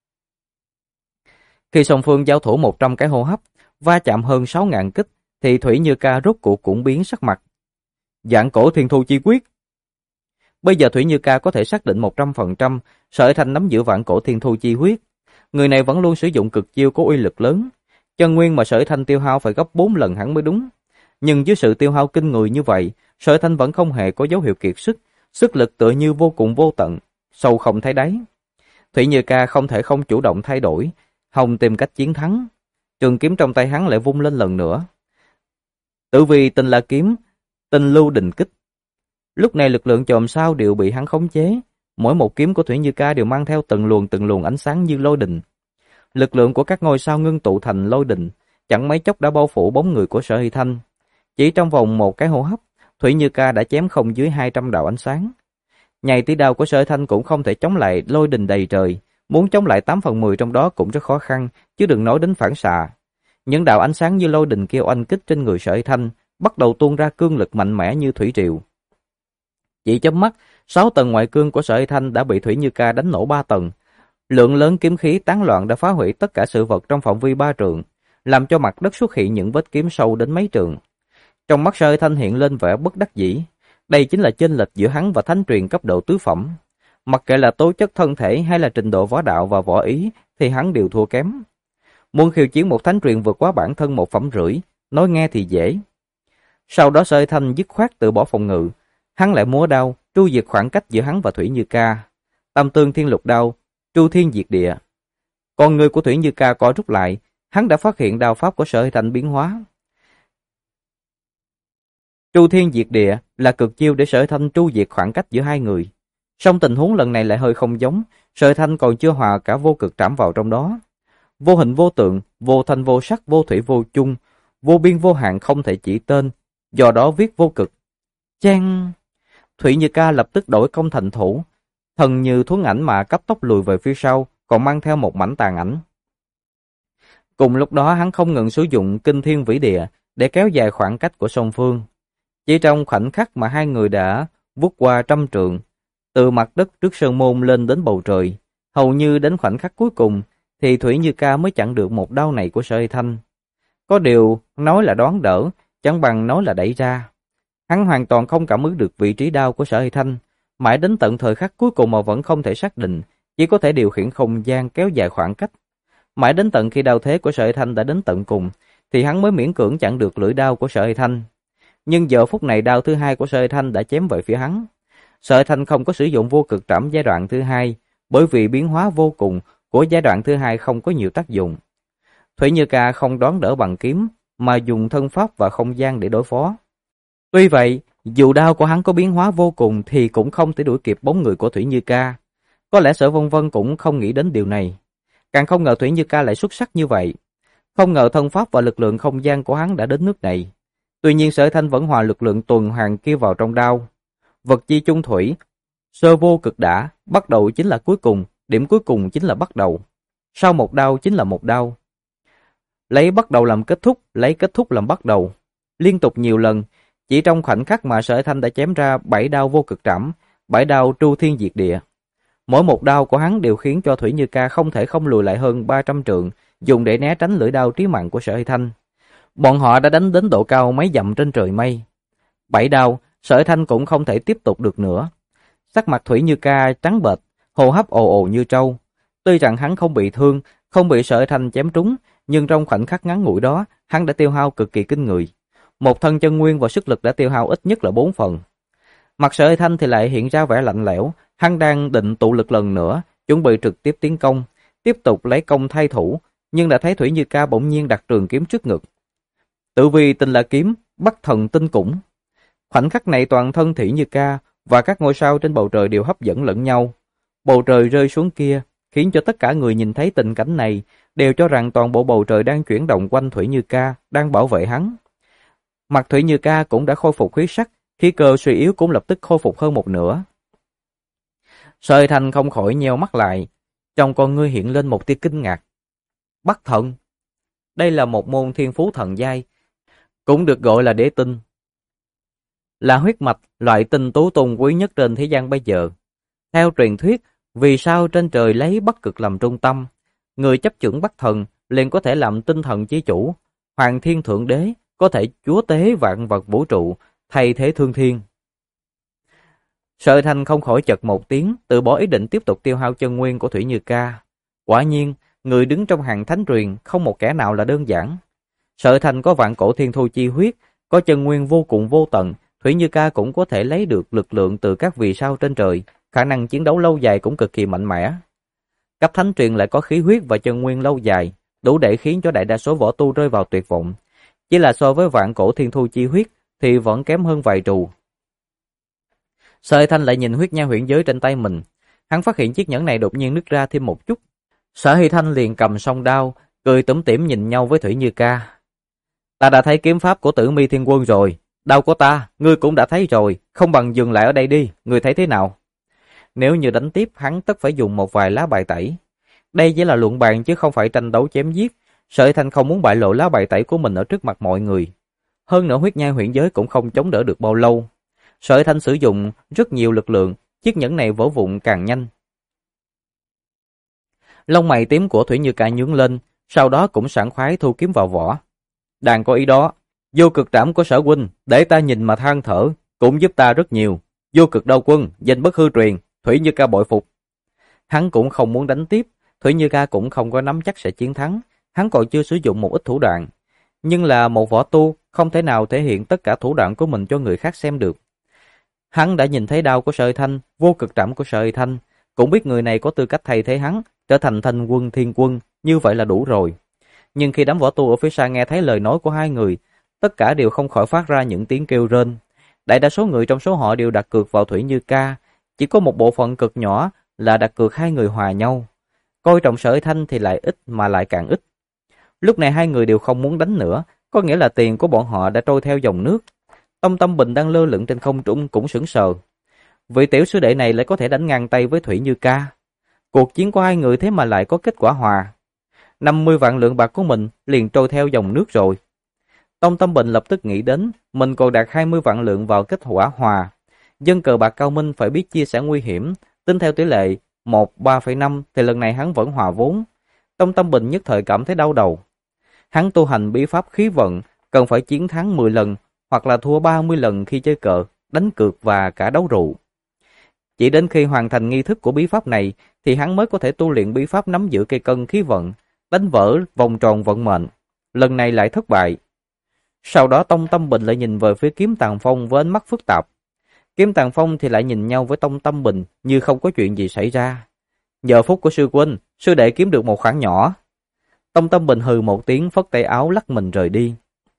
Khi song phương giao thủ 100 cái hô hấp, va chạm hơn 6.000 kích, thì Thủy Như Ca rốt cuộc cũng biến sắc mặt. Vạn cổ thiên thu chi quyết. Bây giờ Thủy Như Ca có thể xác định 100% Sở Hy Thanh nắm giữ vạn cổ thiên thu chi huyết. Người này vẫn luôn sử dụng cực chiêu có uy lực lớn. Chân nguyên mà Sở Hy Thanh tiêu hao phải gấp 4 lần hẳn mới đúng. Nhưng dưới sự tiêu hao kinh người như vậy, Sở Hy Thanh vẫn không hề có dấu hiệu kiệt sức, sức lực tựa như vô cùng vô tận, sâu không thấy đáy. Thủy Như Ca không thể không chủ động thay đổi, hòng tìm cách chiến thắng. Trường kiếm trong tay hắn lại vung lên lần nữa. Tự vì tình là kiếm, tình lưu đình kích. Lúc này lực lượng chòm sao đều bị hắn khống chế, mỗi một kiếm của Thủy Như Ca đều mang theo từng luồng ánh sáng như lôi đình. Lực lượng của các ngôi sao ngưng tụ thành lôi đình, chẳng mấy chốc đã bao phủ bóng người của Sở Hy Thanh. Chỉ trong vòng một cái hô hấp, Thủy Như Ca đã chém không dưới 200 đạo ánh sáng. Nhảy tí đao của Sở Hy Thanh cũng không thể chống lại lôi đình đầy trời, muốn chống lại 8/10 trong đó cũng rất khó khăn, chứ đừng nói đến phản xạ. Những đạo ánh sáng như lôi đình kia oanh kích trên người Sở Hy Thanh, bắt đầu tuôn ra cương lực mạnh mẽ như thủy triều. Chỉ chớp mắt, 6 tầng ngoại cương của Sở Hy Thanh đã bị Thủy Như Ca đánh nổ 3 tầng. Lượng lớn kiếm khí tán loạn đã phá hủy tất cả sự vật trong phạm vi 3 trượng, làm cho mặt đất xuất hiện những vết kiếm sâu đến mấy trượng. Trong mắt Sở Hy Thanh hiện lên vẻ bất đắc dĩ. Đây chính là chênh lệch giữa hắn và thánh truyền cấp độ tứ phẩm. Mặc kệ là tố chất thân thể hay là trình độ võ đạo và võ ý, thì hắn đều thua kém. Muốn khiêu chiến một thánh truyền vượt quá bản thân 1,5 phẩm, nói nghe thì dễ. Sau đó Sở Hy Thanh dứt khoát từ bỏ phòng ngự, hắn lại múa đao, tru diệt khoảng cách giữa hắn và Thủy Như Ca. Tam tương thiên lục đao, tru thiên diệt địa. Con người của Thủy Như Ca co rút lại, hắn đã phát hiện đao pháp của Sở Hy Thanh biến hóa. Tru thiên diệt địa là cực chiêu để Sở Hy Thanh tru diệt khoảng cách giữa hai người. Song tình huống lần này lại hơi không giống, Sở Hy Thanh còn chưa hòa cả vô cực trảm vào trong đó. Vô hình vô tượng, vô thanh vô sắc, vô thủy vô chung, vô biên vô hạn không thể chỉ tên, do đó viết vô cực. Chang! Thủy Như Ca lập tức đổi công thành thủ, thần như thuấn ảnh mà cấp tốc lùi về phía sau, còn mang theo một mảnh tàn ảnh. Cùng lúc đó hắn không ngừng sử dụng kinh thiên vĩ địa để kéo dài khoảng cách của song phương. Chỉ trong khoảnh khắc mà hai người đã vút qua 100 trượng, từ mặt đất trước sơn môn lên đến bầu trời, hầu như đến khoảnh khắc cuối cùng thì Thủy Như Ca mới chặn được một đao này của Sở Hy Thanh. Có điều nói là đón đỡ, chẳng bằng nói là đẩy ra. Hắn hoàn toàn không cảm ứng được vị trí đao của Sở Hy Thanh, mãi đến tận thời khắc cuối cùng mà vẫn không thể xác định, chỉ có thể điều khiển không gian kéo dài khoảng cách. Mãi đến tận khi đao thế của Sở Hy Thanh đã đến tận cùng, thì hắn mới miễn cưỡng chặn được lưỡi đao của Sở Hy Thanh. Nhưng giờ phút này đao thứ hai của Sở Hy Thanh đã chém về phía hắn. Sở Hy Thanh không có sử dụng vô cực trảm giai đoạn thứ hai, bởi vì biến hóa vô cùng của giai đoạn thứ hai không có nhiều tác dụng. Thủy Như Ca không đón đỡ bằng kiếm, mà dùng thân pháp và không gian để đối phó. Tuy vậy, dù đao của hắn có biến hóa vô cùng thì cũng không thể đuổi kịp bóng người của Thủy Như Ca. Có lẽ Sở Vân Vân cũng không nghĩ đến điều này. Càng không ngờ Thủy Như Ca lại xuất sắc như vậy. Không ngờ thân pháp và lực lượng không gian của hắn đã đến nước này. Tuy nhiên Sở Thanh vẫn hòa lực lượng tuần hoàn kia vào trong đao. Vật chi chung thủy, sơ vô cực đã, bắt đầu chính là cuối cùng, điểm cuối cùng chính là bắt đầu. Sau một đao chính là một đao. Lấy bắt đầu làm kết thúc, lấy kết thúc làm bắt đầu. Liên tục nhiều lần, Chỉ trong khoảnh khắc mà Sở Hải Thanh đã chém ra 7 đao vô cực trảm, 7 đao tru thiên diệt địa. Mỗi một đao của hắn đều khiến cho Thủy Như Ca không thể không lùi lại hơn 300 trượng, dùng để né tránh lưỡi đao trí mạng của Sở Hải Thanh. Bọn họ đã đánh đến độ cao mấy dặm trên trời mây. 7 đao, Sở Hải Thanh cũng không thể tiếp tục được nữa. Sắc mặt Thủy Như Ca trắng bệch, hô hấp ồ ồ như trâu. Tuy rằng hắn không bị thương, không bị Sở Hải Thanh chém trúng, nhưng trong khoảnh khắc ngắn ngủi đó, hắn đã tiêu hao cực kỳ kinh người. Một thân chân nguyên và sức lực đã tiêu hao ít nhất là 4 phần. Mặt Sở Hải Thanh thì lại hiện ra vẻ lạnh lẽo, hắn đang định tụ lực lần nữa, chuẩn bị trực tiếp tiến công, tiếp tục lấy công thay thủ, nhưng đã thấy Thủy Như Ca bỗng nhiên đặt trường kiếm trước ngực. Tự vì tình là kiếm, bắt thần tinh cũng. Khoảnh khắc này toàn thân Thủy Như Ca và các ngôi sao trên bầu trời đều hấp dẫn lẫn nhau. Bầu trời rơi xuống kia, khiến cho tất cả người nhìn thấy tình cảnh này đều cho rằng toàn bộ bầu trời đang chuyển động quanh Thủy Như Ca, đang bảo vệ hắn. Mặt Thủy Như Ca cũng đã khôi phục khí sắc, khí cơ suy yếu cũng lập tức khôi phục hơn một nửa. Sở Hải Thanh không khỏi nheo mắt lại, trong con ngươi hiện lên một tia kinh ngạc. Bắt thần, đây là một môn thiên phú thần giai, cũng được gọi là đế tinh, là huyết mạch loại tinh tú tôn quý nhất trên thế gian bây giờ. Theo truyền thuyết, vì sao trên trời lấy Bắc Cực làm trung tâm, người chấp chưởng Bắc Thần liền có thể làm tinh thần chí chủ, Hoàng Thiên Thượng Đế có thể chúa tế vạn vật vũ trụ, thay thế thương thiên. Sở Hải Thanh không khỏi chật một tiếng, từ bỏ ý định tiếp tục tiêu hao chân nguyên của Thủy Như Ca. Quả nhiên, người đứng trong hàng thánh truyền không một kẻ nào là đơn giản. Sở Hải Thanh có vạn cổ thiên thu chi huyết, có chân nguyên vô cùng vô tận, Thủy Như Ca cũng có thể lấy được lực lượng từ các vì sao trên trời, khả năng chiến đấu lâu dài cũng cực kỳ mạnh mẽ. Cấp thánh truyền lại có khí huyết và chân nguyên lâu dài, đủ để khiến cho đại đa số võ tu rơi vào tuyệt vọng. Chỉ là so với vạn cổ thiên thu chi huyết thì vẫn kém hơn vài trù. Sở Hải Thanh lại nhìn huyết nha huyễn giới trên tay mình, hắn phát hiện chiếc nhẫn này đột nhiên nứt ra thêm một chút. Sở Hải Thanh liền cầm song đao, cười tủm tỉm nhìn nhau với Thủy Như Ca. Ta đã thấy kiếm pháp của Tử Mi Thiên Quân rồi, đao của ta, ngươi cũng đã thấy rồi, không bằng dừng lại ở đây đi, ngươi thấy thế nào? Nếu như đánh tiếp, hắn tất phải dùng một vài lá bài tẩy. Đây chỉ là luận bàn chứ không phải tranh đấu chém giết. Sở Hải Thanh không muốn bại lộ lá bài tẩy của mình ở trước mặt mọi người. Hơn nữa huyết nhai huyễn giới cũng không chống đỡ được bao lâu. Sở Hải Thanh sử dụng rất nhiều lực lượng, chiếc nhẫn này vỡ vụn càng nhanh. Lông mày tím của Thủy Như Ca nhướng lên, sau đó cũng sảng khoái thu kiếm vào vỏ. Đang có ý đó, vô cực trảm của Sở huynh, để ta nhìn mà than thở, cũng giúp ta rất nhiều. Vô cực đao quân, danh bất hư truyền, Thủy Như Ca bội phục. Hắn cũng không muốn đánh tiếp, Thủy Như Ca cũng không có nắm chắc sẽ chiến thắng, hắn còn chưa sử dụng một ít thủ đoạn. Nhưng là một võ tu, không thể nào thể hiện tất cả thủ đoạn của mình cho người khác xem được. Hắn đã nhìn thấy đao của Sở Hải Thanh, vô cực trảm của Sở Hải Thanh, cũng biết người này có tư cách thay thế hắn, trở thành Thanh Quân Thiên Quân, như vậy là đủ rồi. Nhưng khi đám võ tu ở phía xa nghe thấy lời nói của hai người, tất cả đều không khỏi phát ra những tiếng kêu rên. Đại đa số người trong số họ đều đặt cược vào Thủy Như Ca, chỉ có một bộ phận cực nhỏ là đặt cược hai người hòa nhau. Coi trọng Sở Hải Thanh thì lại ít mà lại càng ít. Lúc này hai người đều không muốn đánh nữa, có nghĩa là tiền của bọn họ đã trôi theo dòng nước. Tông Tâm Bình đang lơ lửng trên không trung cũng sững sờ. Vị tiểu sư đệ này lại có thể đánh ngang tay với Thủy Như Ca. Cuộc chiến của hai người thế mà lại có kết quả hòa. 50 vạn lượng bạc của mình liền trôi theo dòng nước rồi. Tông Tâm Bình lập tức nghĩ đến mình còn đạt 20 vạn lượng vào kết quả hòa. Dân cờ bạc cao minh phải biết chia sẻ nguy hiểm, tính theo tỷ lệ 1:3,5 thì lần này hắn vẫn hòa vốn. Tông Tâm Bình nhất thời cảm thấy đau đầu. Hắn tu hành bí pháp khí vận, cần phải chiến thắng 10 lần hoặc là thua 30 lần khi chơi cờ, đánh cược và cả đấu rượu. Chỉ đến khi hoàn thành nghi thức của bí pháp này thì hắn mới có thể tu luyện bí pháp nắm giữ cây cân khí vận, đánh vỡ vòng tròn vận mệnh. Lần này lại thất bại. Sau đó Tông Tâm Bình lại nhìn về phía Kiếm Tàng Phong với ánh mắt phức tạp. Kiếm Tàng Phong thì lại nhìn nhau với Tông Tâm Bình như không có chuyện gì xảy ra. Giờ phút của sư huynh, sư đệ kiếm được một khoản nhỏ. Tông Tâm Bình hừ một tiếng phất tay áo lắc mình rời đi.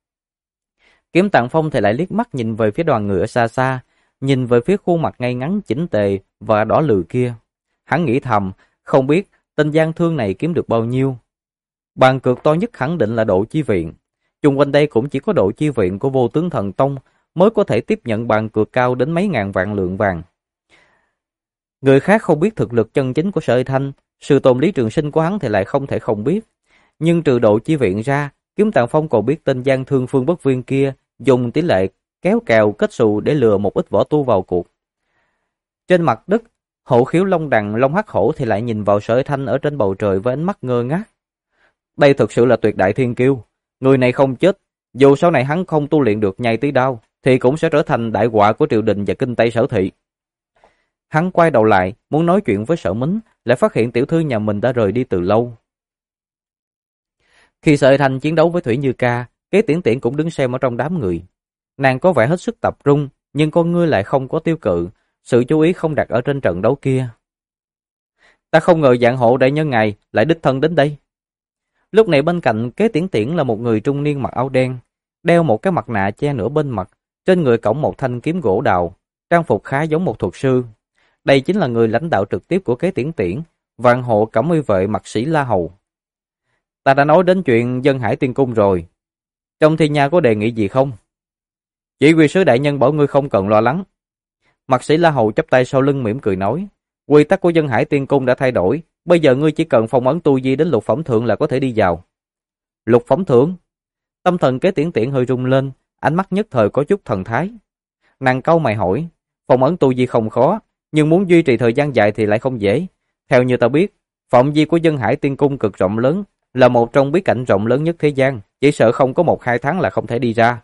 Kiếm Tàng Phong thì lại liếc mắt nhìn về phía đoàn người ở xa xa, nhìn về phía khuôn mặt ngay ngắn chỉnh tề và đỏ lừ kia. Hắn nghĩ thầm, không biết tên gian thương này kiếm được bao nhiêu. Bàn cược to nhất khẳng định là Độ Chi Viện. Chung quanh đây cũng chỉ có Độ Chi Viện của Vô Tướng Thần Tông mới có thể tiếp nhận bàn cược cao đến mấy ngàn vạn lượng vàng. Người khác không biết thực lực chân chính của Sở Hải Thanh, sự tồn Lý Trường Sinh của hắn thì lại không thể không biết. Nhưng trừ Độ Chi Viện ra, Kiếm Tàng Phong còn biết tên gian thương Phương Bất Viên kia dùng tỷ lệ kéo kèo kết xù để lừa một ít võ tu vào cuộc. Trên mặt đất, Hộ Khiếu Long Đằng, Long Hắc Hổ thì lại nhìn vào Sở Hải Thanh ở trên bầu trời với ánh mắt ngơ ngác. Đây thực sự là tuyệt đại thiên kiêu, người này không chết, dù sau này hắn không tu luyện được nhai tí đao, thì cũng sẽ trở thành đại họa của triều đình và kinh Tây Sở Thị. Hắn quay đầu lại, muốn nói chuyện với Sở Mính, lại phát hiện tiểu thư nhà mình đã rời đi từ lâu. Khi Sở Hải Thanh chiến đấu với Thủy Như Ca, Kế Tiễn Tiễn cũng đứng xem ở trong đám người. Nàng có vẻ hết sức tập trung, nhưng con ngươi lại không có tiêu cự, sự chú ý không đặt ở trên trận đấu kia. Ta không ngờ Dạng Hộ đại nhân ngài lại đích thân đến đây. Lúc này bên cạnh Kế Tiễn Tiễn là một người trung niên mặc áo đen, đeo một cái mặt nạ che nửa bên mặt, trên người cõng một thanh kiếm gỗ đào, trang phục khá giống một thuật sư. Đây chính là người lãnh đạo trực tiếp của Kế Tiễn Tiễn, Vạn Hộ Cẩm Y vệ Mạc Sĩ La Hầu. Ta đã nói đến chuyện Dân Hải Tiên Cung rồi. Trong Thi Nha có đề nghị gì không? Chỉ huy sứ đại nhân bảo ngươi không cần lo lắng. Mạc Sĩ La Hầu chắp tay sau lưng mỉm cười nói, quy tắc của Dân Hải Tiên Cung đã thay đổi, bây giờ ngươi chỉ cần phong ấn tu vi đến lục phẩm thượng là có thể đi vào. Lục phẩm thượng? Tâm thần Kế Tiễn Tiễn hơi rung lên, ánh mắt nhất thời có chút thần thái. Nàng cau mày hỏi, phong ấn tu vi không khó, nhưng muốn duy trì thời gian dài thì lại không dễ. Theo như ta biết, phạm vi của Dân Hải Tiên Cung cực rộng lớn, là một trong bí cảnh rộng lớn nhất thế gian, chỉ sợ không có 1-2 tháng là không thể đi ra.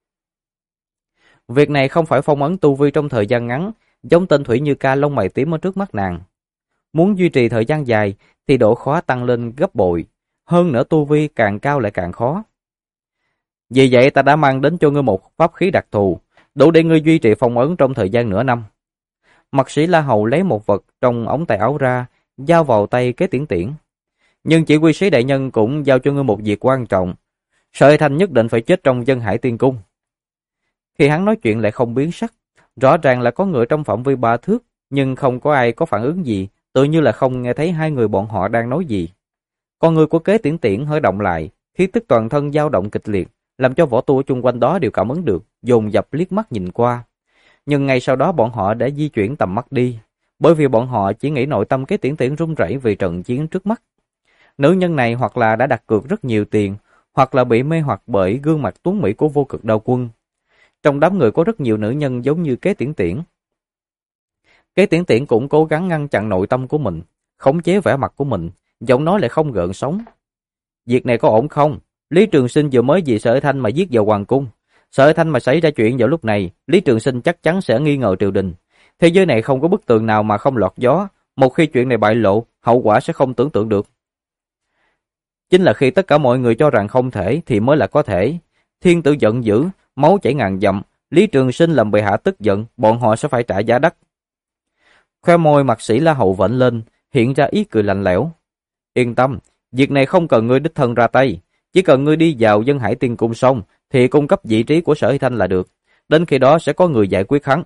Việc này không phải phong ấn tu vi trong thời gian ngắn, giống tên Thủy Như Ca lông mày tím ở trước mắt nàng. Muốn duy trì thời gian dài thì độ khó tăng lên gấp bội, hơn nữa tu vi càng cao lại càng khó. Vì vậy ta đã mang đến cho ngươi một pháp khí đặc thù, đủ để ngươi duy trì phong ấn trong thời gian nửa năm. Mạc Sĩ La Hầu lấy một vật trong ống tay áo ra, giao vào tay Kế Tiễn Tiễn. Nhưng chỉ huy sứ đại nhân cũng giao cho ngươi một việc quan trọng. Sở Hải Thanh nhất định phải chết trong Dân Hải Tiên Cung. Khi hắn nói chuyện lại không biến sắc, rõ ràng là có người trong phạm vi 3 thước, nhưng không có ai có phản ứng gì, tự như là không nghe thấy hai người bọn họ đang nói gì. Con người của Kế Tiễn Tiễn hơi động lại, khí tức toàn thân dao động kịch liệt, làm cho võ tu chung quanh đó đều cảm ứng được, dồn dập liếc mắt nhìn qua. Nhưng ngay sau đó bọn họ đã di chuyển tầm mắt đi, bởi vì bọn họ chỉ nghĩ nội tâm Kế Tiễn Tiễn run rẩy vì trận chiến trước mắt. Nữ nhân này hoặc là đã đặt cược rất nhiều tiền, hoặc là bị mê hoặc bởi gương mặt tuấn mỹ của Vô Cực Đao Quân. Trong đám người có rất nhiều nữ nhân giống như Kế Tiễn Tiễn. Kế Tiễn Tiễn cũng cố gắng ngăn chặn nội tâm của mình, khống chế vẻ mặt của mình, giọng nói lại không gợn sóng. Việc này có ổn không? Lý Trường Sinh vừa mới vì Sở Hải Thanh mà giết vào hoàng cung. Sở Hải Thanh mà xảy ra chuyện vào lúc này, Lý Trường Sinh chắc chắn sẽ nghi ngờ triều đình. Thế giới này không có bức tường nào mà không lọt gió, một khi chuyện này bại lộ, hậu quả sẽ không tưởng tượng được. Chính là khi tất cả mọi người cho rằng không thể thì mới là có thể. Thiên tử giận dữ, máu chảy ngàn dặm, Lý Trường Sinh làm bệ hạ tức giận, bọn họ sẽ phải trả giá đắt. Khoe môi Mạc Sĩ La Hầu vểnh lên, hiện ra ý cười lạnh lẽo. Yên tâm, việc này không cần ngươi đích thân ra tay, chỉ cần ngươi đi vào Dân Hải Tiên Cung xong thì cung cấp vị trí của Sở Hải Thanh là được, đến khi đó sẽ có người giải quyết hắn.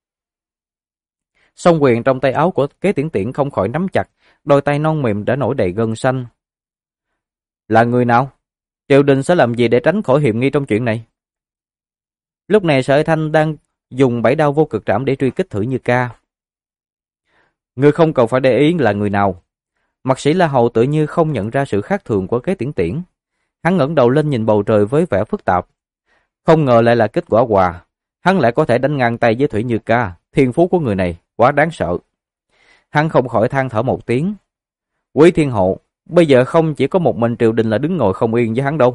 Song quyền trong tay áo của Kế Tiễn Tiễn không khỏi nắm chặt, đôi tay non mềm đã nổi đầy gân xanh. Là người nào? Triều đình sẽ làm gì để tránh khỏi hiểm nghi trong chuyện này? Lúc này Sở Hải Thanh đang dùng 7 đao vô cực trảm để truy kích Thủy Như Ca. Ngươi không cần phải để ý là người nào. Mạc Sĩ La Hầu tự như không nhận ra sự khác thường của Kế Tiễn Tiễn. Hắn ngẩng đầu lên nhìn bầu trời với vẻ phức tạp. Không ngờ lại là kết quả hòa. Hắn lại có thể đánh ngang tay với Thủy Như Ca. Thiên phú của người này quá đáng sợ. Hắn không khỏi than thở một tiếng. Quý thiên hộ, bây giờ không chỉ có một mình triều đình là đứng ngồi không yên với hắn đâu.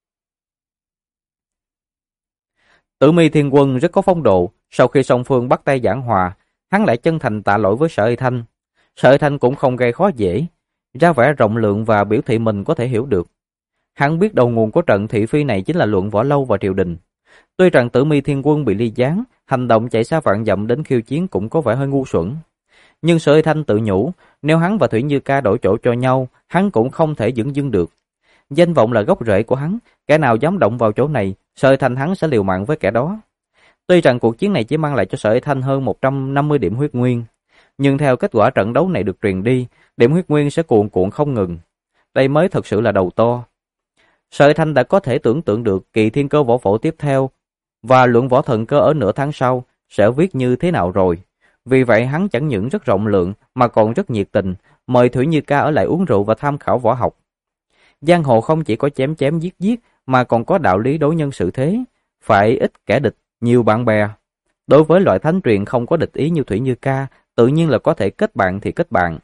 Tử Mi Thiên Quân rất có phong độ. Sau khi song phương bắt tay giảng hòa, hắn lại chân thành tạ lỗi với Sở Hải Thanh. Sở Hải Thanh cũng không gây khó dễ, ra vẻ rộng lượng và biểu thị mình có thể hiểu được. Hắn biết đầu nguồn của trận thị phi này chính là Luận Võ Lâu và triều đình. Tuy rằng Tử Mi Thiên Quân bị ly gián, hành động chạy xa vạn dặm đến khiêu chiến cũng có vẻ hơi ngu xuẩn. Nhưng Sở Hải Thanh tự nhủ, nếu hắn và Thủy Như Ca đổi chỗ cho nhau, hắn cũng không thể dửng dưng được. Danh vọng là gốc rễ của hắn, kẻ nào dám động vào chỗ này, Sở Hải Thanh hắn sẽ liều mạng với kẻ đó. Tuy rằng cuộc chiến này chỉ mang lại cho Sở Hải Thanh hơn 150 điểm huyết nguyên, nhưng theo kết quả trận đấu này được truyền đi, điểm huyết nguyên sẽ cuồn cuộn không ngừng. Đây mới thật sự là đầu to. Sở Hải Thanh đã có thể tưởng tượng được kỳ thiên cơ võ phổ tiếp theo và luận võ thần cơ ở nửa tháng sau sẽ viết như thế nào rồi. Vì vậy hắn chẳng những rất rộng lượng mà còn rất nhiệt tình, mời Thủy Như Ca ở lại uống rượu và tham khảo võ học. Giang hồ không chỉ có chém chém giết giết mà còn có đạo lý đối nhân xử thế, phải ít kẻ địch nhiều bạn bè. Đối với loại thánh truyền không có địch ý như Thủy Như Ca, tự nhiên là có thể kết bạn thì kết bạn.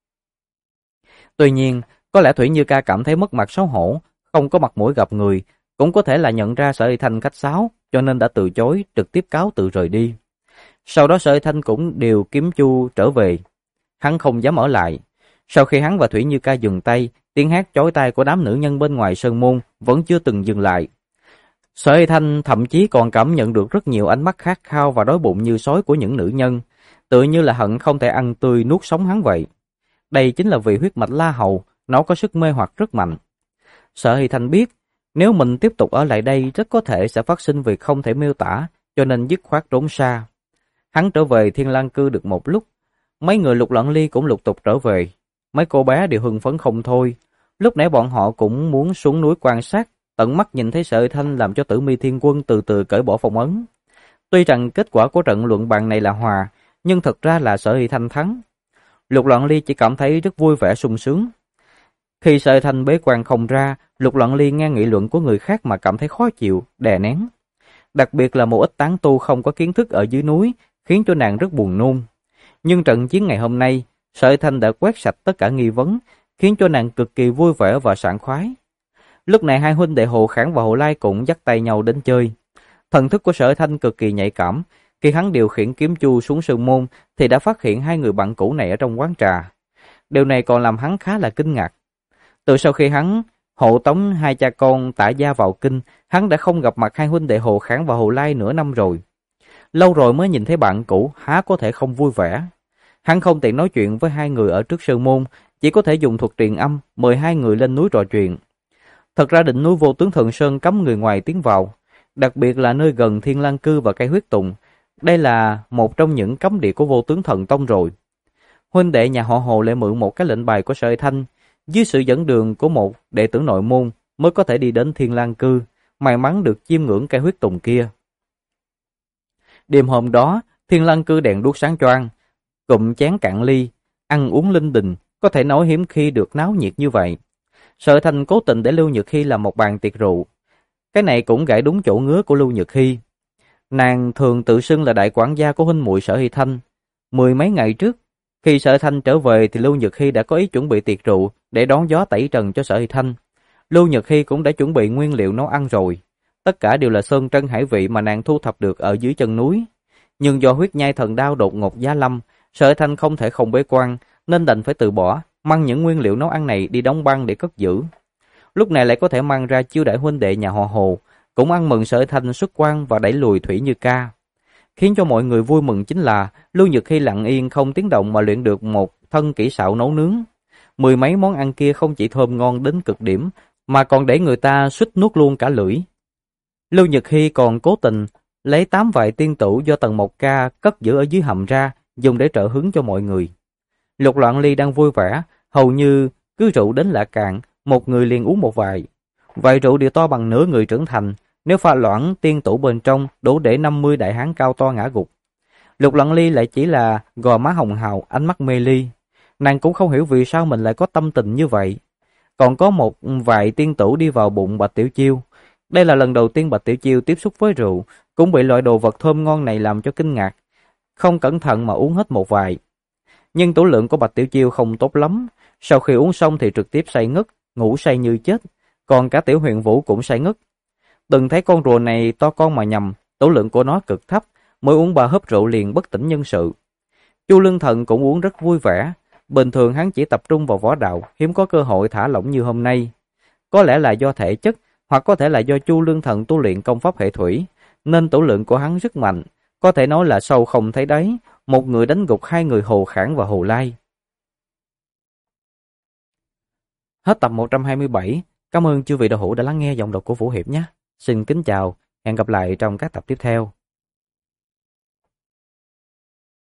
Tuy nhiên, có lẽ Thủy Như Ca cảm thấy mất mặt xấu hổ, không có mặt mũi gặp người, cũng có thể là nhận ra Sở Hy Thanh khách sáo, cho nên đã từ chối, trực tiếp cáo từ rời đi. Sau đó Sở Hy Thanh cũng điều Kiếm Chu trở về. Hắn không dám ở lại. Sau khi hắn và Thủy Như Ca dừng tay, tiếng hát chói tai của đám nữ nhân bên ngoài sơn môn vẫn chưa từng dừng lại. Sở Hy Thanh thậm chí còn cảm nhận được rất nhiều ánh mắt khát khao và đói bụng như sói của những nữ nhân, tựa như là hận không thể ăn tươi nuốt sống hắn vậy. Đây chính là vì huyết mạch La Hầu, nó có sức mê hoặc rất mạnh. Sở Hy Thanh biết, nếu mình tiếp tục ở lại đây rất có thể sẽ phát sinh việc không thể miêu tả, cho nên dứt khoát trốn xa. Hắn trở về Thiên Lang Cư được một lúc, mấy người Lục Loạn Ly cũng lục tục trở về. Mấy cô bé đều hưng phấn không thôi. Lúc nãy bọn họ cũng muốn xuống núi quan sát, tận mắt nhìn thấy Sở Hy Thanh làm cho Tử Mi Thiên Quân từ từ cởi bỏ phong ấn. Tuy rằng kết quả của trận luận bàn này là hòa, nhưng thật ra là Sở Hy Thanh thắng. Lục Loạn Ly chỉ cảm thấy rất vui vẻ sung sướng. Khi Sở Hy Thanh bế quan không ra, Lục Loạn Ly nghe nghị luận của người khác mà cảm thấy khó chịu, đè nén. Đặc biệt là một ít tán tu không có kiến thức ở dưới núi, khiến cho nàng rất buồn nôn. Nhưng trận chiến ngày hôm nay, Sở Hy Thanh đã quét sạch tất cả nghi vấn, khiến cho nàng cực kỳ vui vẻ và sảng khoái. Lúc này hai huynh đệ Hồ Khản và Hồ Lai cũng dắt tay nhau đến chơi. Thần thức của Sở Hy Thanh cực kỳ nhạy cảm, khi hắn điều khiển Kiếm Chu xuống sơn môn thì đã phát hiện hai người bạn cũ này ở trong quán trà. Điều này còn làm hắn khá là kinh ngạc. Từ sau khi hắn hộ tống hai cha con Tả Gia vào kinh, hắn đã không gặp mặt hai huynh đệ Hồ Khản và Hồ Lai nửa năm rồi. Lâu rồi mới nhìn thấy bạn cũ, há có thể không vui vẻ. Hắn không tiện nói chuyện với hai người ở trước sơn môn, chỉ có thể dùng thuật truyền âm mời hai người lên núi trò chuyện. Thật ra đỉnh núi Vô Tướng Thần Sơn cấm người ngoài tiến vào, đặc biệt là nơi gần Thiên Lang Cư và cây huyết tùng. Đây là một trong những cấm địa của Vô Tướng Thần Tông rồi. Huynh đệ nhà họ Hồ lại mượn một cái lệnh bài của Sở Hy Thanh, dưới sự dẫn đường của một đệ tử nội môn mới có thể đi đến Thiên Lang Cư, may mắn được chiêm ngưỡng cây huyết tùng kia. Đêm hôm đó, Thiên Lang Cư đèn đuốc sáng choang, cụm chén cạn ly, ăn uống linh đình, có thể nói hiếm khi được náo nhiệt như vậy. Sở Thanh cố tình để Lưu Nhược Hy làm một bàn tiệc rượu. Cái này cũng gãi đúng chỗ ngứa của Lưu Nhược Hy. Nàng thường tự xưng là đại quản gia của huynh muội Sở Hy Thanh. Mười mấy ngày trước, khi Sở Thanh trở về thì Lưu Nhược Hy đã có ý chuẩn bị tiệc rượu để đón gió tẩy trần cho Sở Hy Thanh. Lưu Nhược Hy cũng đã chuẩn bị nguyên liệu nấu ăn rồi. Tất cả đều là sơn trân hải vị mà nàng thu thập được ở dưới chân núi. Nhưng do huyết nhai thần đao đột ngột giá lâm, Sở Hy Thanh không thể không bế quan, nên đành phải từ bỏ, mang những nguyên liệu nấu ăn này đi đóng băng để cất giữ. Lúc này lại có thể mang ra chiêu đãi huynh đệ nhà họ Hồ, cũng ăn mừng Sở Hy Thanh xuất quan và đẩy lùi Thủy Như Ca. Khiến cho mọi người vui mừng chính là Lưu Nhược Hy lặng yên không tiếng động mà luyện được một thân kỹ xảo nấu nướng. Mười mấy món ăn kia không chỉ thơm ngon đến cực điểm, mà còn để người ta suýt nuốt luôn cả lưỡi. Lưu Nhược Hy còn cố tình lấy 8 vại tiên tửu do Tần Mộc Ca cất giữ ở dưới hầm ra, dùng để trợ hứng cho mọi người. Lục Loạn Ly đang vui vẻ, hầu như cứ rượu đến lạ cạn, một người liền uống một vại. Vại rượu đều to bằng nửa người trưởng thành, nếu pha loãng tiên tửu bên trong đủ để 50 đại hán cao to ngã gục. Lục Loạn Ly lại chỉ là gò má hồng hào, ánh mắt mê ly. Nàng cũng không hiểu vì sao mình lại có tâm tình như vậy. Còn có một vài tiên tửu đi vào bụng Bạch Tiểu Chiêu. Đây là lần đầu tiên Bạch Tiểu Chiêu tiếp xúc với rượu, cũng bị loại đồ vật thơm ngon này làm cho kinh ngạc. Không cẩn thận mà uống hết một vài. Nhưng tửu lượng của Bạch Tiểu Chiêu không tốt lắm. Sau khi uống xong thì trực tiếp say ngất, ngủ say như chết. Còn cả Tiểu Huyền Vũ cũng say ngất. Từng thấy con rùa này to con mà nhầm, tửu lượng của nó cực thấp, mới uống 3 hớp rượu liền bất tỉnh nhân sự. Chu Lương Thần cũng uống rất vui vẻ. Bình thường hắn chỉ tập trung vào võ đạo, hiếm có cơ hội thả lỏng như hôm nay. Có lẽ là do thể chất, hoặc có thể là do Chu Lương Thần tu luyện công pháp hệ thủy, nên tửu lượng của hắn rất mạnh, có thể nói là sâu không thấy đáy, một người đánh gục hai người Hồ Khản và Hồ Lai. Hết tập 127, cảm ơn chư vị đạo hữu đã lắng nghe giọng đọc của Vũ Hiệp nhé. Xin kính chào, hẹn gặp lại trong các tập tiếp theo.